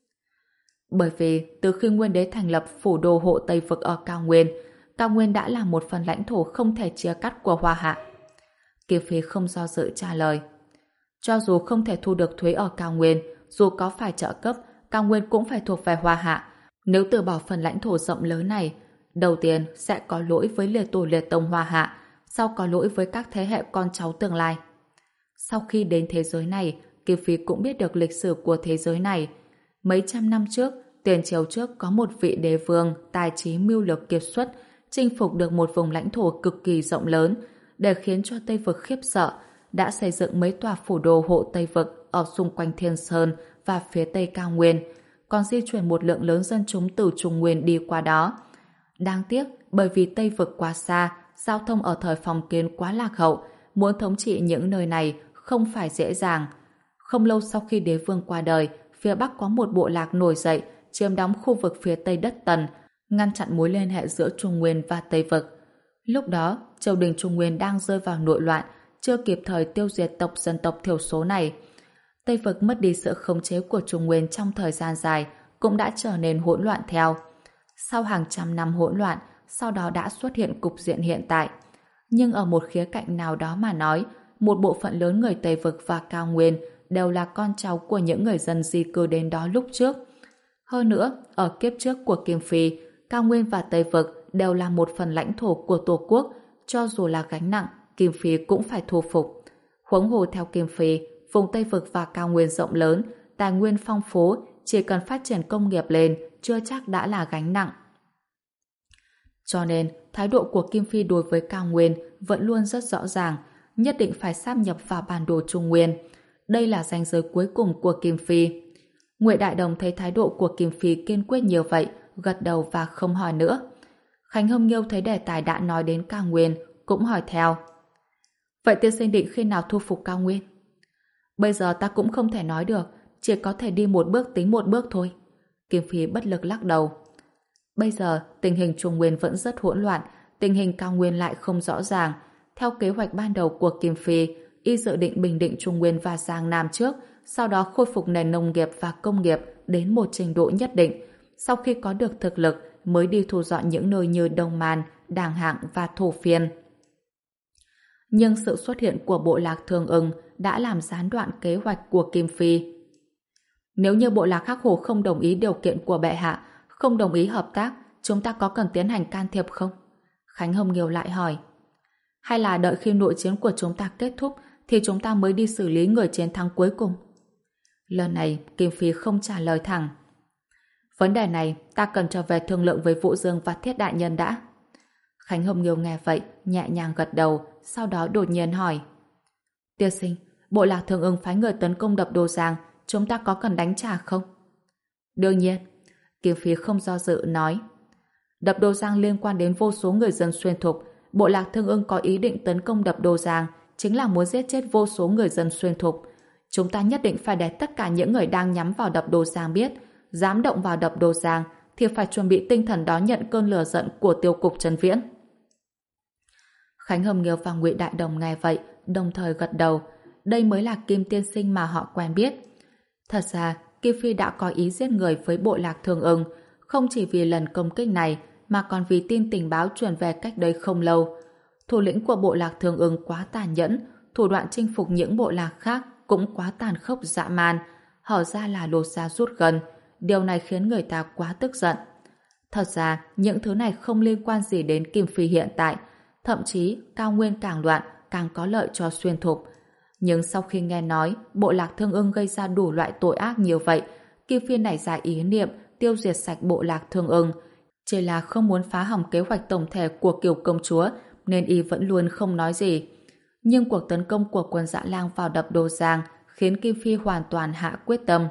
Bởi vì từ khi Nguyên Đế thành lập phủ đô hộ Tây Vực ở Cao Nguyên, Cao Nguyên đã là một phần lãnh thổ không thể chia cắt của Hoa Hạ. Kim Phi không do dự trả lời. Cho dù không thể thu được thuế ở Cao Nguyên, dù có phải trợ cấp, Cao Nguyên cũng phải thuộc về Hoa Hạ. Nếu từ bỏ phần lãnh thổ rộng lớn này, đầu tiên sẽ có lỗi với liệt tổ liệt tông Hoa Hạ, sau có lỗi với các thế hệ con cháu tương lai. Sau khi đến thế giới này, Kim Phi cũng biết được lịch sử của thế giới này. Mấy trăm năm trước, tiền triều trước có một vị đế vương tài trí mưu lược kiệt xuất, chinh phục được một vùng lãnh thổ cực kỳ rộng lớn, để khiến cho Tây Vực khiếp sợ, đã xây dựng mấy tòa phủ đô hộ Tây Vực ở xung quanh Thiên Sơn và phía Tây Cao Nguyên, còn di chuyển một lượng lớn dân chúng từ Trung Nguyên đi qua đó. Đáng tiếc, bởi vì Tây Vực quá xa, giao thông ở thời phong kiến quá lạc hậu, muốn thống trị những nơi này không phải dễ dàng. Không lâu sau khi đế vương qua đời, phía Bắc có một bộ lạc nổi dậy, chiếm đóng khu vực phía Tây đất Tần, ngăn chặn mối liên hệ giữa Trung Nguyên và Tây Vực. Lúc đó, triều đình Trung Nguyên đang rơi vào nội loạn, chưa kịp thời tiêu diệt tộc dân tộc thiểu số này. Tây Vực mất đi sự khống chế của Trung Nguyên trong thời gian dài, cũng đã trở nên hỗn loạn theo. Sau hàng trăm năm hỗn loạn, sau đó đã xuất hiện cục diện hiện tại. Nhưng ở một khía cạnh nào đó mà nói, một bộ phận lớn người Tây Vực và Cao Nguyên đều là con cháu của những người dân di cư đến đó lúc trước. Hơn nữa, ở kiếp trước của Kim Phi, Cao Nguyên và Tây Vực đều là một phần lãnh thổ của Tổ quốc, cho dù là gánh nặng, Kim Phi cũng phải thu phục. Huống hồ theo Kim Phi, vùng Tây Vực và Cao Nguyên rộng lớn, tài nguyên phong phú, chỉ cần phát triển công nghiệp lên, chưa chắc đã là gánh nặng. Cho nên, thái độ của Kim Phi đối với Cao Nguyên vẫn luôn rất rõ ràng, nhất định phải sáp nhập vào bản đồ Trung Nguyên. Đây là ranh giới cuối cùng của Kim Phi. Ngụy Đại Đồng thấy thái độ của Kim Phi kiên quyết như vậy, gật đầu và không hỏi nữa. Khánh Hâm Nghiêu thấy đề tài đã nói đến Cao Nguyên, cũng hỏi theo. Vậy tiên sinh định khi nào thu phục Cao Nguyên? Bây giờ ta cũng không thể nói được, chỉ có thể đi một bước tính một bước thôi. Kim Phi bất lực lắc đầu. Bây giờ, tình hình Trung Nguyên vẫn rất hỗn loạn, tình hình Cao Nguyên lại không rõ ràng. Theo kế hoạch ban đầu của Kim Phi, y dự định bình định Trung Nguyên và Giang Nam trước, sau đó khôi phục nền nông nghiệp và công nghiệp đến một trình độ nhất định. Sau khi có được thực lực, mới đi thu dọn những nơi như Đông Man, Đàng Hạng và Thổ Phiên. Nhưng sự xuất hiện của bộ lạc Thương Ưng đã làm gián đoạn kế hoạch của Kim Phi. Nếu như bộ lạc Hắc Hổ không đồng ý điều kiện của bệ hạ, không đồng ý hợp tác, chúng ta có cần tiến hành can thiệp không? Khánh Hâm Nghiêu lại hỏi. Hay là đợi khi nội chiến của chúng ta kết thúc thì chúng ta mới đi xử lý người chiến thắng cuối cùng? Lần này Kim Phi không trả lời thẳng. Vấn đề này ta cần trở về thương lượng với Vũ Dương và Thiết Đại Nhân đã. Khánh Hồng Nghiêu nghe vậy nhẹ nhàng gật đầu, sau đó đột nhiên hỏi: Tiên sinh, Bộ Lạc Thương Ưng phái người tấn công đập Đồ Giang, chúng ta có cần đánh trả không? Đương nhiên. Kim Phi không do dự nói: Đập Đồ Giang liên quan đến vô số người dân xuyên thục. Bộ Lạc Thương Ưng có ý định tấn công đập Đồ Giang chính là muốn giết chết vô số người dân xuyên thục. Chúng ta nhất định phải để tất cả những người đang nhắm vào đập Đồ Giang biết, dám động vào đập Đồ Giang thì phải chuẩn bị tinh thần đón nhận cơn lửa giận của tiêu cục Trần Viễn. Khánh Hồng Nghiêu và Ngụy Đại Đồng nghe vậy đồng thời gật đầu. Đây mới là Kim tiên sinh mà họ quen biết. Thật ra Kim Phi đã có ý giết người với Bộ Lạc Thương Ưng, không chỉ vì lần công kích này mà còn vì tin tình báo truyền về cách đây không lâu. Thủ lĩnh của Bộ Lạc Thương Ưng quá tàn nhẫn, thủ đoạn chinh phục những bộ lạc khác cũng quá tàn khốc dã man, hở ra là lột da rút gần. Điều này khiến người ta quá tức giận. Thật ra những thứ này không liên quan gì đến Kim Phi hiện tại, thậm chí cao nguyên càng loạn càng có lợi cho xuyên thục. Nhưng sau khi nghe nói Bộ Lạc Thương Ưng gây ra đủ loại tội ác nhiều vậy, Kim Phi nảy ra ý niệm tiêu diệt sạch Bộ Lạc Thương Ưng. Chỉ là không muốn phá hỏng kế hoạch tổng thể của Kiều Công Chúa nên y vẫn luôn không nói gì. Nhưng cuộc tấn công của quân Dã Lang vào đập Đồ Giang khiến Kim Phi hoàn toàn hạ quyết tâm.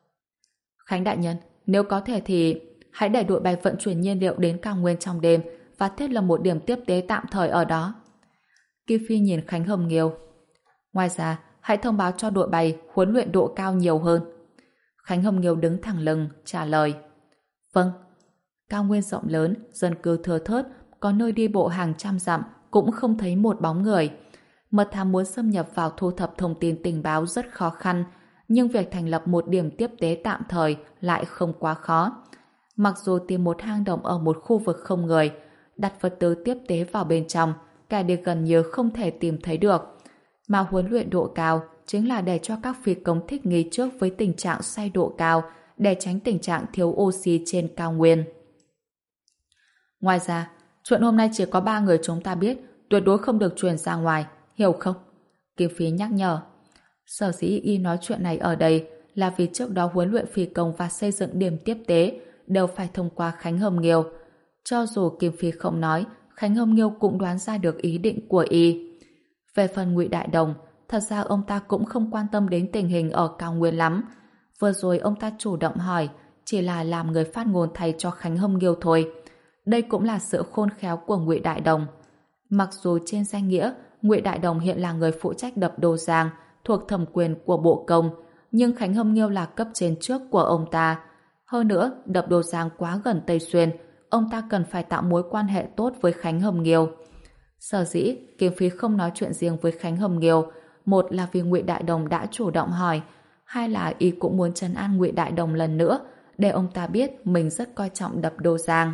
Khánh Đại Nhân, nếu có thể thì hãy để đội bay vận chuyển nhiên liệu đến cao nguyên trong đêm và thiết lập một điểm tiếp tế tạm thời ở đó. Kim Phi nhìn Khánh Hồng Nghiêu. Ngoài ra, hãy thông báo cho đội bay huấn luyện độ cao nhiều hơn. Khánh Hồng Nghiêu đứng thẳng lưng, trả lời. Vâng. Cao nguyên rộng lớn, dân cư thưa thớt, có nơi đi bộ hàng trăm dặm cũng không thấy một bóng người. Mật thám muốn xâm nhập vào thu thập thông tin tình báo rất khó khăn, nhưng việc thành lập một điểm tiếp tế tạm thời lại không quá khó. Mặc dù tìm một hang động ở một khu vực không người, đặt vật tư tiếp tế vào bên trong, kẻ địch gần như không thể tìm thấy được. Mà huấn luyện độ cao chính là để cho các phi công thích nghi trước với tình trạng say độ cao, để tránh tình trạng thiếu oxy trên cao nguyên. Ngoài ra, chuyện hôm nay chỉ có ba người chúng ta biết, tuyệt đối không được truyền ra ngoài, hiểu không? Kim Phi nhắc nhở. Sở dĩ y nói chuyện này ở đây là vì trước đó huấn luyện phi công và xây dựng điểm tiếp tế đều phải thông qua Khánh Hồng Nghiêu. Cho dù Kim Phi không nói, Khánh Hồng Nghiêu cũng đoán ra được ý định của y. Về phần Ngụy Đại Đồng, thật ra ông ta cũng không quan tâm đến tình hình ở cao nguyên lắm. Vừa rồi ông ta chủ động hỏi, chỉ là làm người phát ngôn thay cho Khánh Hồng Nghiêu thôi. Đây cũng là sự khôn khéo của Ngụy Đại Đồng. Mặc dù trên danh nghĩa Ngụy Đại Đồng hiện là người phụ trách đập Đồ Giang thuộc thẩm quyền của Bộ Công, nhưng Khánh Hồng Nghiêu là cấp trên trước của ông ta. Hơn nữa, đập Đồ Giang quá gần Tây Xuyên, ông ta cần phải tạo mối quan hệ tốt với Khánh Hồng Nghiêu. Sở dĩ Kim Phi không nói chuyện riêng với Khánh Hồng Nghiêu, một là vì Ngụy Đại Đồng đã chủ động hỏi, hai là y cũng muốn trấn an Ngụy Đại Đồng lần nữa, để ông ta biết mình rất coi trọng đập Đồ Giang.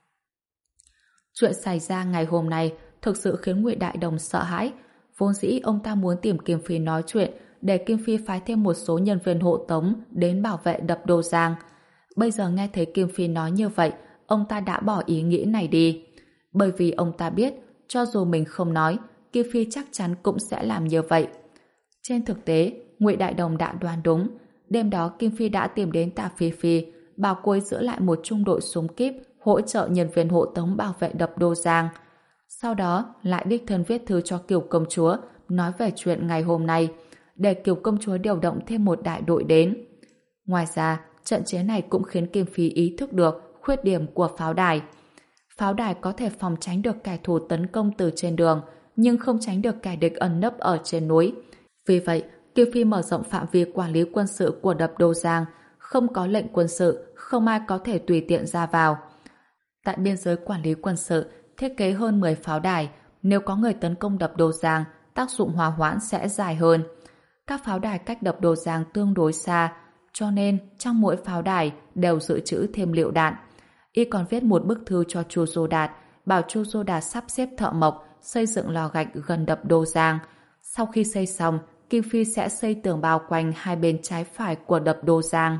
Chuyện xảy ra ngày hôm nay thực sự khiến Ngụy Đại Đồng sợ hãi. Vốn dĩ ông ta muốn tìm Kim Phi nói chuyện để Kim Phi phái thêm một số nhân viên hộ tống đến bảo vệ đập Đồ Giang. Bây giờ nghe thấy Kim Phi nói như vậy, ông ta đã bỏ ý nghĩ này đi. Bởi vì ông ta biết, cho dù mình không nói, Kim Phi chắc chắn cũng sẽ làm như vậy. Trên thực tế, Ngụy Đại Đồng đã đoán đúng. Đêm đó Kim Phi đã tìm đến Tạ Phi Phi, bảo cô ấy giữ lại một trung đội súng kíp hỗ trợ nhân viên hộ tống bảo vệ đập Đô Giang. Sau đó lại đích thân viết thư cho Kiều Công Chúa nói về chuyện ngày hôm nay, để Kiều Công Chúa điều động thêm một đại đội đến. Ngoài ra, trận chiến này cũng khiến Kim Phi ý thức được khuyết điểm của pháo đài. Pháo đài có thể phòng tránh được kẻ thù tấn công từ trên đường, nhưng không tránh được kẻ địch ẩn nấp ở trên núi. Vì vậy, Kim Phi mở rộng phạm vi quản lý quân sự của đập Đô Giang, không có lệnh quân sự, không ai có thể tùy tiện ra vào. Tại biên giới quản lý quân sự, thiết kế hơn mười pháo đài, nếu có người tấn công đập Đô Giang, tác dụng hòa hoãn sẽ dài hơn. Các pháo đài cách đập Đô Giang tương đối xa, cho nên trong mỗi pháo đài đều dự trữ thêm lựu đạn. Y còn viết một bức thư cho Chu Dô Đạt, bảo Chu Dô Đạt sắp xếp thợ mộc xây dựng lò gạch gần đập Đô Giang. Sau khi xây xong, Kim Phi sẽ xây tường bao quanh hai bên trái phải của đập Đô Giang.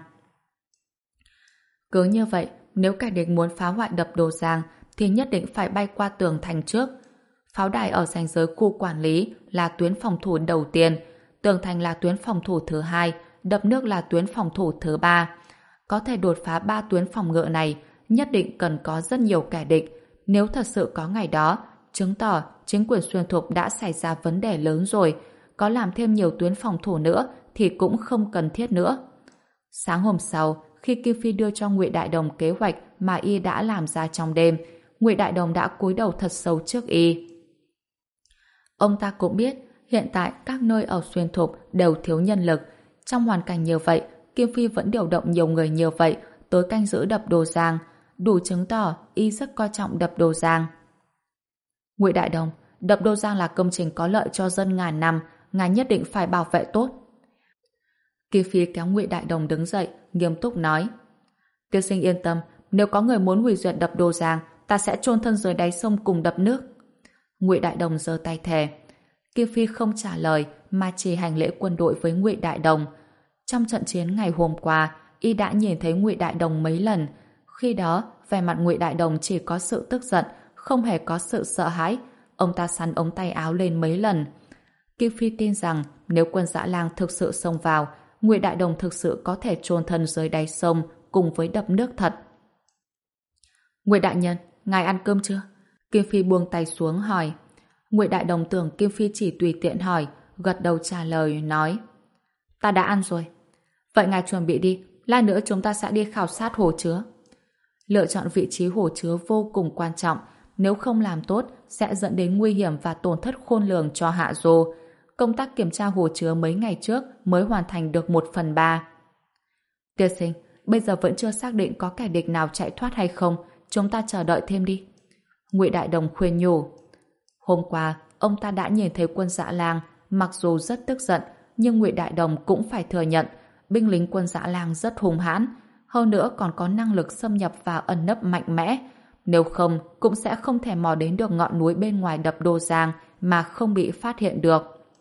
Cứ như vậy, nếu kẻ địch muốn phá hoại đập Đô Giang thì nhất định phải bay qua tường thành trước. Pháo đài ở ranh giới khu quản lý là tuyến phòng thủ đầu tiên, tường thành là tuyến phòng thủ thứ hai, đập nước là tuyến phòng thủ thứ ba. Có thể đột phá ba tuyến phòng ngự này, nhất định cần có rất nhiều kẻ địch. Nếu thật sự có ngày đó, chứng tỏ chính quyền Xuyên Thục đã xảy ra vấn đề lớn rồi. Có làm thêm nhiều tuyến phòng thủ nữa thì cũng không cần thiết nữa. Sáng hôm sau, khi Kim Phi đưa cho Ngụy Đại Đồng kế hoạch mà y đã làm ra trong đêm, Ngụy Đại Đồng đã cúi đầu thật sâu trước y. Ông ta cũng biết hiện tại các nơi ở Xuyên Thục đều thiếu nhân lực. Trong hoàn cảnh như vậy, Kim Phi vẫn điều động nhiều người như vậy tới canh giữ đập Đồ Giang, đủ chứng tỏ y rất coi trọng đập Đồ Giang. Ngụy Đại Đồng, đập Đồ Giang là công trình có lợi cho dân ngàn năm, ngài nhất định phải bảo vệ tốt. Kim Phi kéo Ngụy Đại Đồng đứng dậy, nghiêm túc nói: Tiên sinh yên tâm, nếu có người muốn hủy diệt đập Đồ Giang, ta sẽ chôn thân dưới đáy sông cùng đập nước. Ngụy Đại Đồng giơ tay thề. Kim Phi không trả lời mà chỉ hành lễ quân đội với Ngụy Đại Đồng. Trong trận chiến ngày hôm qua, y đã nhìn thấy Ngụy Đại Đồng mấy lần. Khi đó, vẻ mặt Ngụy Đại Đồng chỉ có sự tức giận, không hề có sự sợ hãi. Ông ta sắn ống tay áo lên mấy lần. Kim Phi tin rằng nếu quân Dã Lang thực sự xông vào, Ngụy Đại Đồng thực sự có thể chôn thân dưới đáy sông cùng với đập nước thật. Ngụy đại nhân, ngài ăn cơm chưa? Kim Phi buông tay xuống hỏi. Ngụy Đại Đồng tưởng Kim Phi chỉ tùy tiện hỏi, gật đầu trả lời, nói: Ta đã ăn rồi. Vậy ngài chuẩn bị đi, lát nữa chúng ta sẽ đi khảo sát hồ chứa. Lựa chọn vị trí hồ chứa vô cùng quan trọng, nếu không làm tốt sẽ dẫn đến nguy hiểm và tổn thất khôn lường cho Hạ Dô. Công tác kiểm tra hồ chứa mấy ngày trước mới hoàn thành được một phần ba. Tiên sinh, bây giờ vẫn chưa xác định có kẻ địch nào chạy thoát hay không, chúng ta chờ đợi thêm đi. Ngụy Đại Đồng khuyên nhủ. Hôm qua, ông ta đã nhìn thấy quân Dã Lang, mặc dù rất tức giận, nhưng Ngụy Đại Đồng cũng phải thừa nhận, binh lính quân Dã Lang rất hung hãn, hơn nữa còn có năng lực xâm nhập và ẩn nấp mạnh mẽ. Nếu không, cũng sẽ không thể mò đến được ngọn núi bên ngoài đập Đồ Giang mà không bị phát hiện được.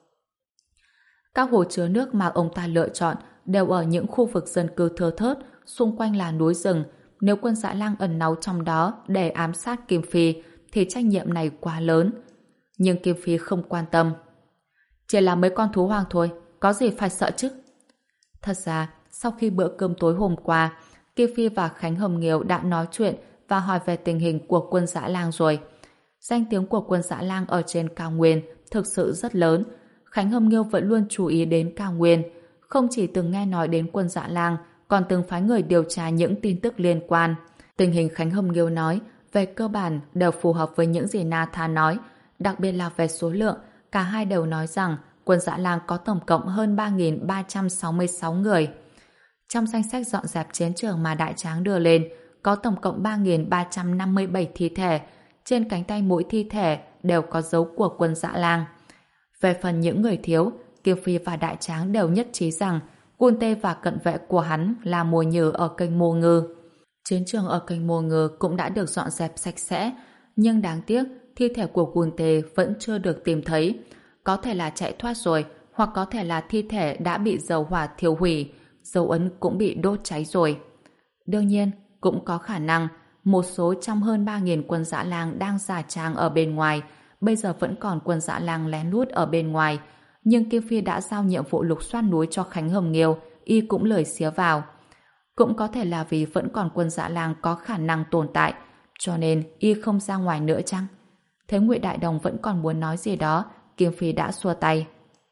Các hồ chứa nước mà ông ta lựa chọn đều ở những khu vực dân cư thưa thớt, xung quanh là núi rừng. Nếu quân Dã Lang ẩn náu trong đó để ám sát Kim Phi, thì trách nhiệm này quá lớn. Nhưng Kim Phi không quan tâm. Chỉ là mấy con thú hoang thôi, có gì phải sợ chứ? Thật ra, sau khi bữa cơm tối hôm qua, Kim Phi và Khánh Hồng Nghiêu đã nói chuyện và hỏi về tình hình của quân Dã Lang rồi. Danh tiếng của quân Dã Lang ở trên cao nguyên thực sự rất lớn. Khánh Hồng Nghiêu vẫn luôn chú ý đến cao nguyên, không chỉ từng nghe nói đến quân Dã Lang, còn từng phái người điều tra những tin tức liên quan. Tình hình Khánh Hồng Nghiêu nói về cơ bản đều phù hợp với những gì Nathan nói, đặc biệt là về số lượng. Cả hai đều nói rằng quân Dã Lang có tổng cộng hơn ba nghìn ba trăm sáu mươi sáu người. Trong danh sách dọn dẹp chiến trường mà Đại Tráng đưa lên, có tổng cộng ba nghìn ba trăm năm mươi bảy thi thể. Trên cánh tay mỗi thi thể đều có dấu của quân Dã Lang. Về phần những người thiếu, Kim Phi và Đại Tráng đều nhất trí rằng Quân Tê và cận vệ của hắn là mồi nhử ở kênh Mô Ngư. Chiến trường ở kênh Mô Ngư cũng đã được dọn dẹp sạch sẽ, nhưng đáng tiếc thi thể của Quân Tê vẫn chưa được tìm thấy. Có thể là chạy thoát rồi, hoặc có thể là thi thể đã bị dầu hỏa thiêu hủy, dấu ấn cũng bị đốt cháy rồi. Đương nhiên, cũng có khả năng một số trong hơn ba nghìn quân Dã Lang đang giả trang ở bên ngoài, bây giờ vẫn còn quân Dã Lang lén lút ở bên ngoài. Nhưng Kim Phi đã giao nhiệm vụ lục soát núi cho Khánh Hồng Nghiêu, y cũng lười xía vào. Cũng có thể là vì vẫn còn quân Dã Lang có khả năng tồn tại, cho nên y không ra ngoài nữa chăng? Thấy Ngụy Đại Đồng vẫn còn muốn nói gì đó, Kim Phi đã xua tay.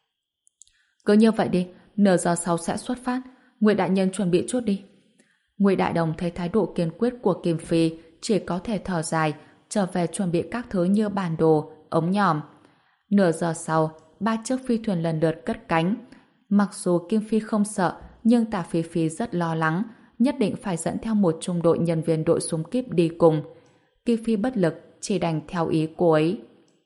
Cứ như vậy đi, nửa giờ sau sẽ xuất phát, Ngụy đại nhân chuẩn bị chút đi. Ngụy Đại Đồng thấy thái độ kiên quyết của Kim Phi, chỉ có thể thở dài, trở về chuẩn bị các thứ như bản đồ, ống nhòm. Nửa giờ sau, ba chiếc phi thuyền lần lượt cất cánh. Mặc dù Kim Phi không sợ, nhưng Tả Phi Phi rất lo lắng, nhất định phải dẫn theo một trung đội nhân viên đội súng kíp đi cùng. Kim Phi bất lực, chỉ đành theo ý cô ấy.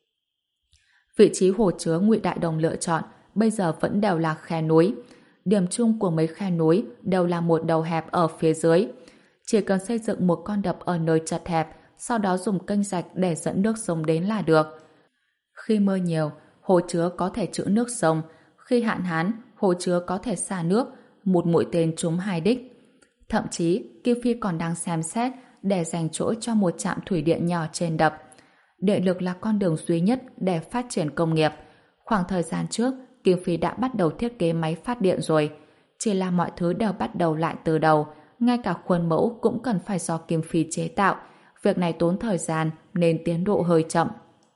Vị trí hồ chứa Ngụy Đại Đồng lựa chọn bây giờ vẫn đều là khe núi. Điểm chung của mấy khe núi đều là một đầu hẹp ở phía dưới. Chỉ cần xây dựng một con đập ở nơi chật hẹp, sau đó dùng kênh rạch để dẫn nước sông đến là được. Khi mưa nhiều, hồ chứa có thể trữ nước sông. Khi hạn hán, hồ chứa có thể xả nước, một mũi tên trúng hai đích. Thậm chí, Kim Phi còn đang xem xét để dành chỗ cho một trạm thủy điện nhỏ trên đập. Điện lực là con đường duy nhất để phát triển công nghiệp. Khoảng thời gian trước, Kim Phi đã bắt đầu thiết kế máy phát điện rồi. Chỉ là mọi thứ đều bắt đầu lại từ đầu, ngay cả khuôn mẫu cũng cần phải do Kim Phi chế tạo. Việc này tốn thời gian nên tiến độ hơi chậm.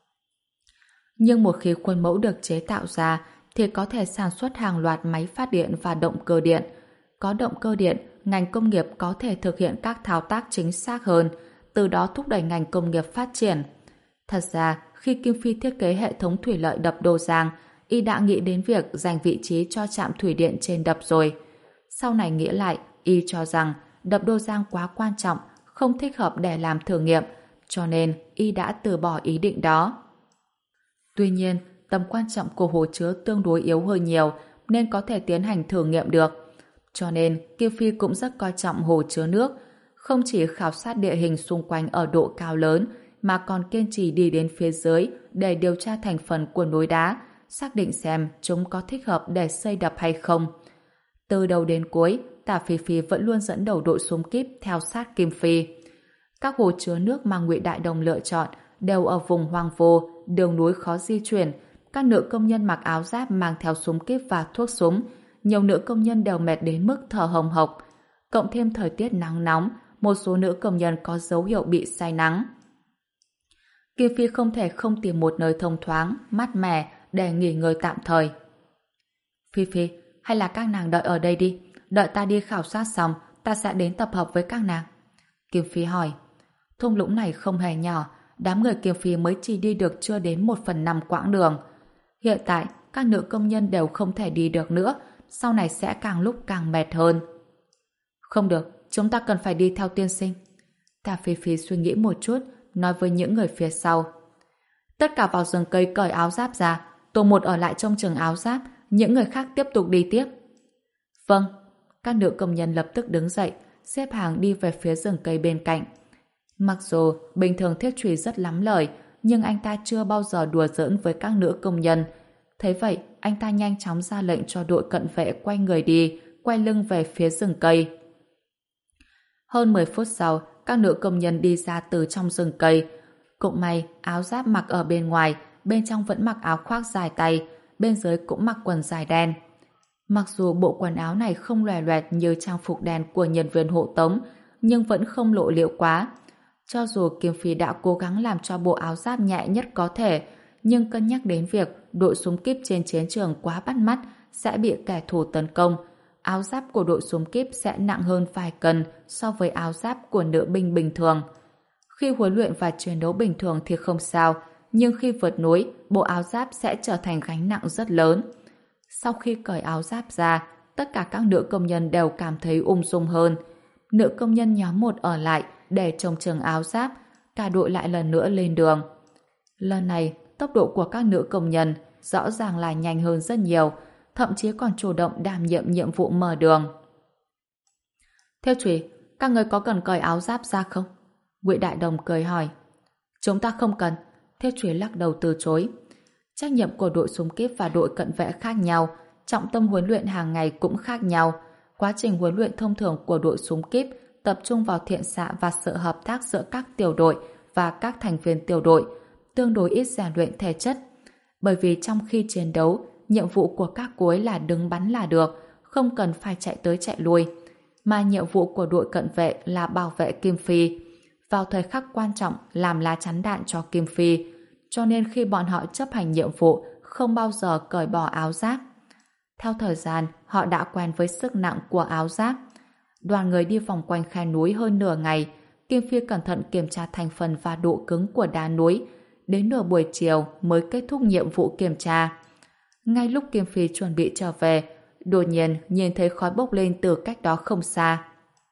Nhưng một khi khuôn mẫu được chế tạo ra thì có thể sản xuất hàng loạt máy phát điện và động cơ điện. Có động cơ điện, ngành công nghiệp có thể thực hiện các thao tác chính xác hơn, từ đó thúc đẩy ngành công nghiệp phát triển. Thật ra, khi Kim Phi thiết kế hệ thống thủy lợi đập Đô Giang, y đã nghĩ đến việc dành vị trí cho trạm thủy điện trên đập rồi. Sau này nghĩ lại, y cho rằng đập Đô Giang quá quan trọng, không thích hợp để làm thử nghiệm, cho nên y đã từ bỏ ý định đó. Tuy nhiên, tầm quan trọng của hồ chứa tương đối yếu hơn nhiều nên có thể tiến hành thử nghiệm được. Cho nên, Kim Phi cũng rất coi trọng hồ chứa nước, không chỉ khảo sát địa hình xung quanh ở độ cao lớn mà còn kiên trì đi đến phía dưới để điều tra thành phần của núi đá, xác định xem chúng có thích hợp để xây đập hay không. Từ đầu đến cuối, Tả Phi Phi vẫn luôn dẫn đầu đội súng kíp theo sát Kim Phi. Các hồ chứa nước mà Ngụy Đại Đồng lựa chọn đều ở vùng hoang vô, đường núi khó di chuyển. Các nữ công nhân mặc áo giáp mang theo súng kíp và thuốc súng. Nhiều nữ công nhân đều mệt đến mức thở hồng hộc. Cộng thêm thời tiết nắng nóng, một số nữ công nhân có dấu hiệu bị say nắng. Kim Phi không thể không tìm một nơi thông thoáng, mát mẻ để nghỉ ngơi tạm thời. Phi Phi, hay là các nàng đợi ở đây đi. Đợi ta đi khảo sát xong, ta sẽ đến tập hợp với các nàng. Kim Phi hỏi. Thung lũng này không hề nhỏ, đám người Kim Phi mới chỉ đi được chưa đến một phần năm quãng đường. Hiện tại, các nữ công nhân đều không thể đi được nữa, sau này sẽ càng lúc càng mệt hơn. Không được, chúng ta cần phải đi theo tiên sinh. Tả Phi Phi suy nghĩ một chút, nói với những người phía sau. Tất cả vào rừng cây cởi áo giáp ra, tổ một ở lại trong trường áo giáp, những người khác tiếp tục đi tiếp. Vâng, các nữ công nhân lập tức đứng dậy, xếp hàng đi về phía rừng cây bên cạnh. Mặc dù bình thường Thiết Trùy rất lắm lời, nhưng anh ta chưa bao giờ đùa giỡn với các nữ công nhân. Thế vậy, anh ta nhanh chóng ra lệnh cho đội cận vệ quay người đi, quay lưng về phía rừng cây. Hơn mười phút sau, các nữ công nhân đi ra từ trong rừng cây. Cũng may, áo giáp mặc ở bên ngoài, bên trong vẫn mặc áo khoác dài tay, bên dưới cũng mặc quần dài đen. Mặc dù bộ quần áo này không loè loẹt như trang phục đen của nhân viên hộ tống, nhưng vẫn không lộ liễu quá. Cho dù Kim Phi đã cố gắng làm cho bộ áo giáp nhẹ nhất có thể, nhưng cân nhắc đến việc đội súng kíp trên chiến trường quá bắt mắt sẽ bị kẻ thù tấn công, áo giáp của đội súng kíp sẽ nặng hơn vài cân so với áo giáp của nữ binh bình thường. Khi huấn luyện và chiến đấu bình thường thì không sao, nhưng khi vượt núi, bộ áo giáp sẽ trở thành gánh nặng rất lớn. Sau khi cởi áo giáp ra, tất cả các nữ công nhân đều cảm thấy ung dung hơn. Nữ công nhân nhóm một ở lại để trông chừng áo giáp, cả đội lại lần nữa lên đường. Lần này, tốc độ của các nữ công nhân rõ ràng là nhanh hơn rất nhiều, thậm chí còn chủ động đảm nhiệm nhiệm vụ mở đường. Theo Trùy, các người có cần cởi áo giáp ra không? Ngụy Đại Đồng cười hỏi. Chúng ta không cần. Theo Trùy lắc đầu từ chối. Trách nhiệm của đội súng kíp và đội cận vệ khác nhau, trọng tâm huấn luyện hàng ngày cũng khác nhau. Quá trình huấn luyện thông thường của đội súng kíp tập trung vào thiện xạ và sự hợp tác giữa các tiểu đội và các thành viên tiểu đội, tương đối ít rèn luyện thể chất. Bởi vì trong khi chiến đấu, nhiệm vụ của các cô ấy là đứng bắn là được, không cần phải chạy tới chạy lui. Mà nhiệm vụ của đội cận vệ là bảo vệ Kim Phi, vào thời khắc quan trọng làm lá chắn đạn cho Kim Phi, cho nên khi bọn họ chấp hành nhiệm vụ không bao giờ cởi bỏ áo giáp. Theo thời gian, họ đã quen với sức nặng của áo giáp. Đoàn người đi vòng quanh khe núi hơn nửa ngày, Kim Phi cẩn thận kiểm tra thành phần và độ cứng của đá núi. Đến nửa buổi chiều mới kết thúc nhiệm vụ kiểm tra. Ngay lúc Kim Phi chuẩn bị trở về, đột nhiên nhìn thấy khói bốc lên từ cách đó không xa.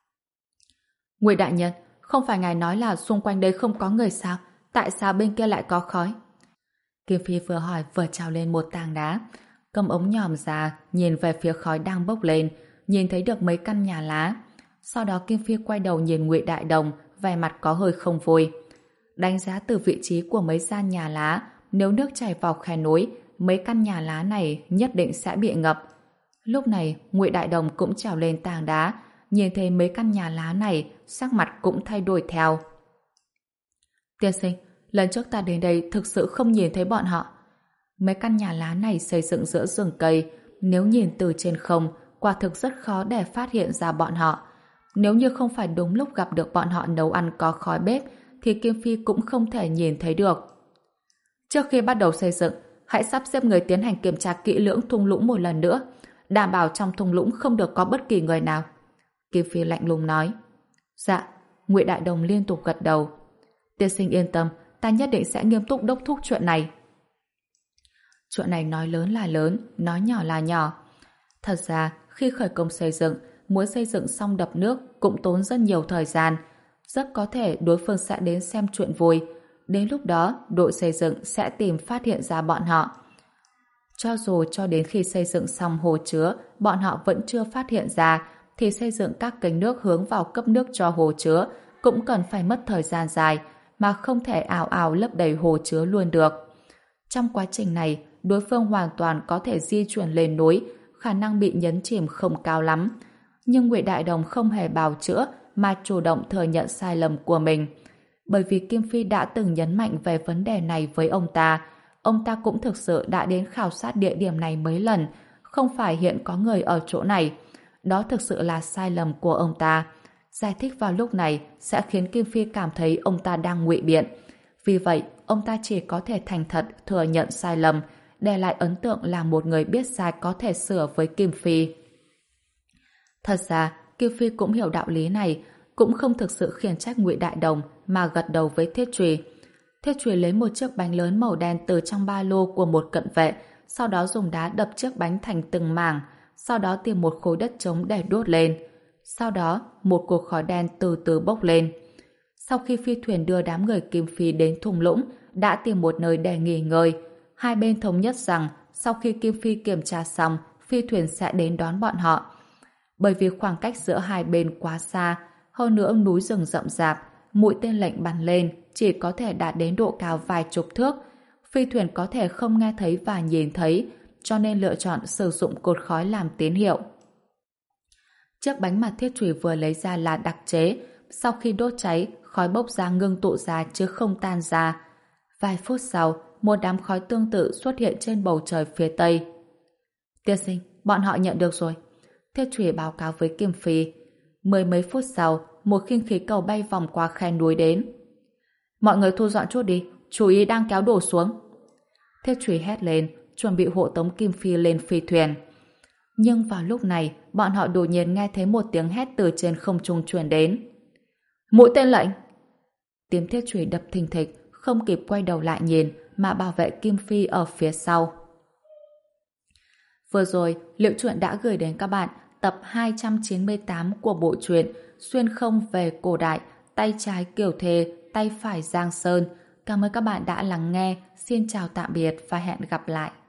Ngụy đại nhân, không phải ngài nói là xung quanh đây không có người sao? Tại sao bên kia lại có khói? Kim Phi vừa hỏi vừa trào lên một tảng đá, cầm ống nhòm ra, nhìn về phía khói đang bốc lên, nhìn thấy được mấy căn nhà lá. Sau đó Kim Phi quay đầu nhìn Ngụy Đại Đồng, vẻ mặt có hơi không vui. Đánh giá từ vị trí của mấy gian nhà lá, nếu nước chảy vào khe núi, mấy căn nhà lá này nhất định sẽ bị ngập. Lúc này, Ngụy Đại Đồng cũng trèo lên tảng đá, nhìn thấy mấy căn nhà lá này, sắc mặt cũng thay đổi theo. Tiên sinh, lần trước ta đến đây thực sự không nhìn thấy bọn họ. Mấy căn nhà lá này xây dựng giữa rừng cây, nếu nhìn từ trên không, quả thực rất khó để phát hiện ra bọn họ. Nếu như không phải đúng lúc gặp được bọn họ nấu ăn có khói bếp, thì Kim Phi cũng không thể nhìn thấy được. Trước khi bắt đầu xây dựng, hãy sắp xếp người tiến hành kiểm tra kỹ lưỡng thung lũng một lần nữa, đảm bảo trong thung lũng không được có bất kỳ người nào. Kim Phi lạnh lùng nói. Dạ, Ngụy Đại Đồng liên tục gật đầu. Tiên sinh yên tâm, ta nhất định sẽ nghiêm túc đốc thúc chuyện này. Chuyện này nói lớn là lớn, nói nhỏ là nhỏ. Thật ra, khi khởi công xây dựng, muốn xây dựng xong đập nước cũng tốn rất nhiều thời gian. Rất có thể đối phương sẽ đến xem chuyện vui. Đến lúc đó, đội xây dựng sẽ tìm phát hiện ra bọn họ. Cho dù cho đến khi xây dựng xong hồ chứa, bọn họ vẫn chưa phát hiện ra, thì xây dựng các kênh nước hướng vào cấp nước cho hồ chứa cũng cần phải mất thời gian dài, mà không thể ào ào lấp đầy hồ chứa luôn được. Trong quá trình này, đối phương hoàn toàn có thể di chuyển lên núi, khả năng bị nhấn chìm không cao lắm. Nhưng Ngụy Đại Đồng không hề bào chữa, mà chủ động thừa nhận sai lầm của mình. Bởi vì Kim Phi đã từng nhấn mạnh về vấn đề này với ông ta, ông ta cũng thực sự đã đến khảo sát địa điểm này mấy lần, không phải hiện có người ở chỗ này. Đó thực sự là sai lầm của ông ta. Giải thích vào lúc này sẽ khiến Kim Phi cảm thấy ông ta đang ngụy biện. Vì vậy, ông ta chỉ có thể thành thật thừa nhận sai lầm, để lại ấn tượng là một người biết sai có thể sửa với Kim Phi. Thật ra, Kim Phi cũng hiểu đạo lý này, cũng không thực sự khiển trách Ngụy Đại Đồng mà gật đầu với Thiết Trùy. Thiết Trùy lấy một chiếc bánh lớn màu đen từ trong ba lô của một cận vệ, sau đó dùng đá đập chiếc bánh thành từng mảng, sau đó tìm một khối đất trống để đốt lên. Sau đó, một cột khói đen từ từ bốc lên. Sau khi phi thuyền đưa đám người Kim Phi đến thung lũng, đã tìm một nơi để nghỉ ngơi. Hai bên thống nhất rằng sau khi Kim Phi kiểm tra xong, phi thuyền sẽ đến đón bọn họ. Bởi vì khoảng cách giữa hai bên quá xa, hơn nữa núi rừng rậm rạp, mũi tên lệnh bắn lên chỉ có thể đạt đến độ cao vài chục thước. Phi thuyền có thể không nghe thấy và nhìn thấy, cho nên lựa chọn sử dụng cột khói làm tín hiệu. Chiếc bánh mà Thiết Trùy vừa lấy ra là đặc chế, sau khi đốt cháy, khói bốc ra ngưng tụ ra chứ không tan ra. Vài phút sau, một đám khói tương tự xuất hiện trên bầu trời phía tây. Tiên sinh, bọn họ nhận được rồi. Thiết Trùy báo cáo với Kim Phi. Mười mấy phút sau, một khinh khí cầu bay vòng qua khe núi đến. Mọi người thu dọn chút đi, chú ý đang kéo đổ xuống. Thiết Trùy hét lên, chuẩn bị hộ tống Kim Phi lên phi thuyền. Nhưng vào lúc này, bọn họ đột nhiên nghe thấy một tiếng hét từ trên không trung truyền đến. Mũi tên lệnh! Tiếng Thiết Trùy đập thình thịch, không kịp quay đầu lại nhìn, mà bảo vệ Kim Phi ở phía sau. Vừa rồi, Liệu Truyện đã gửi đến các bạn tập hai trăm chín mươi tám của bộ truyện Xuyên không về cổ đại, tay trái Kiều Thề, tay phải Giang Sơn. Cảm ơn các bạn đã lắng nghe. Xin chào tạm biệt và hẹn gặp lại.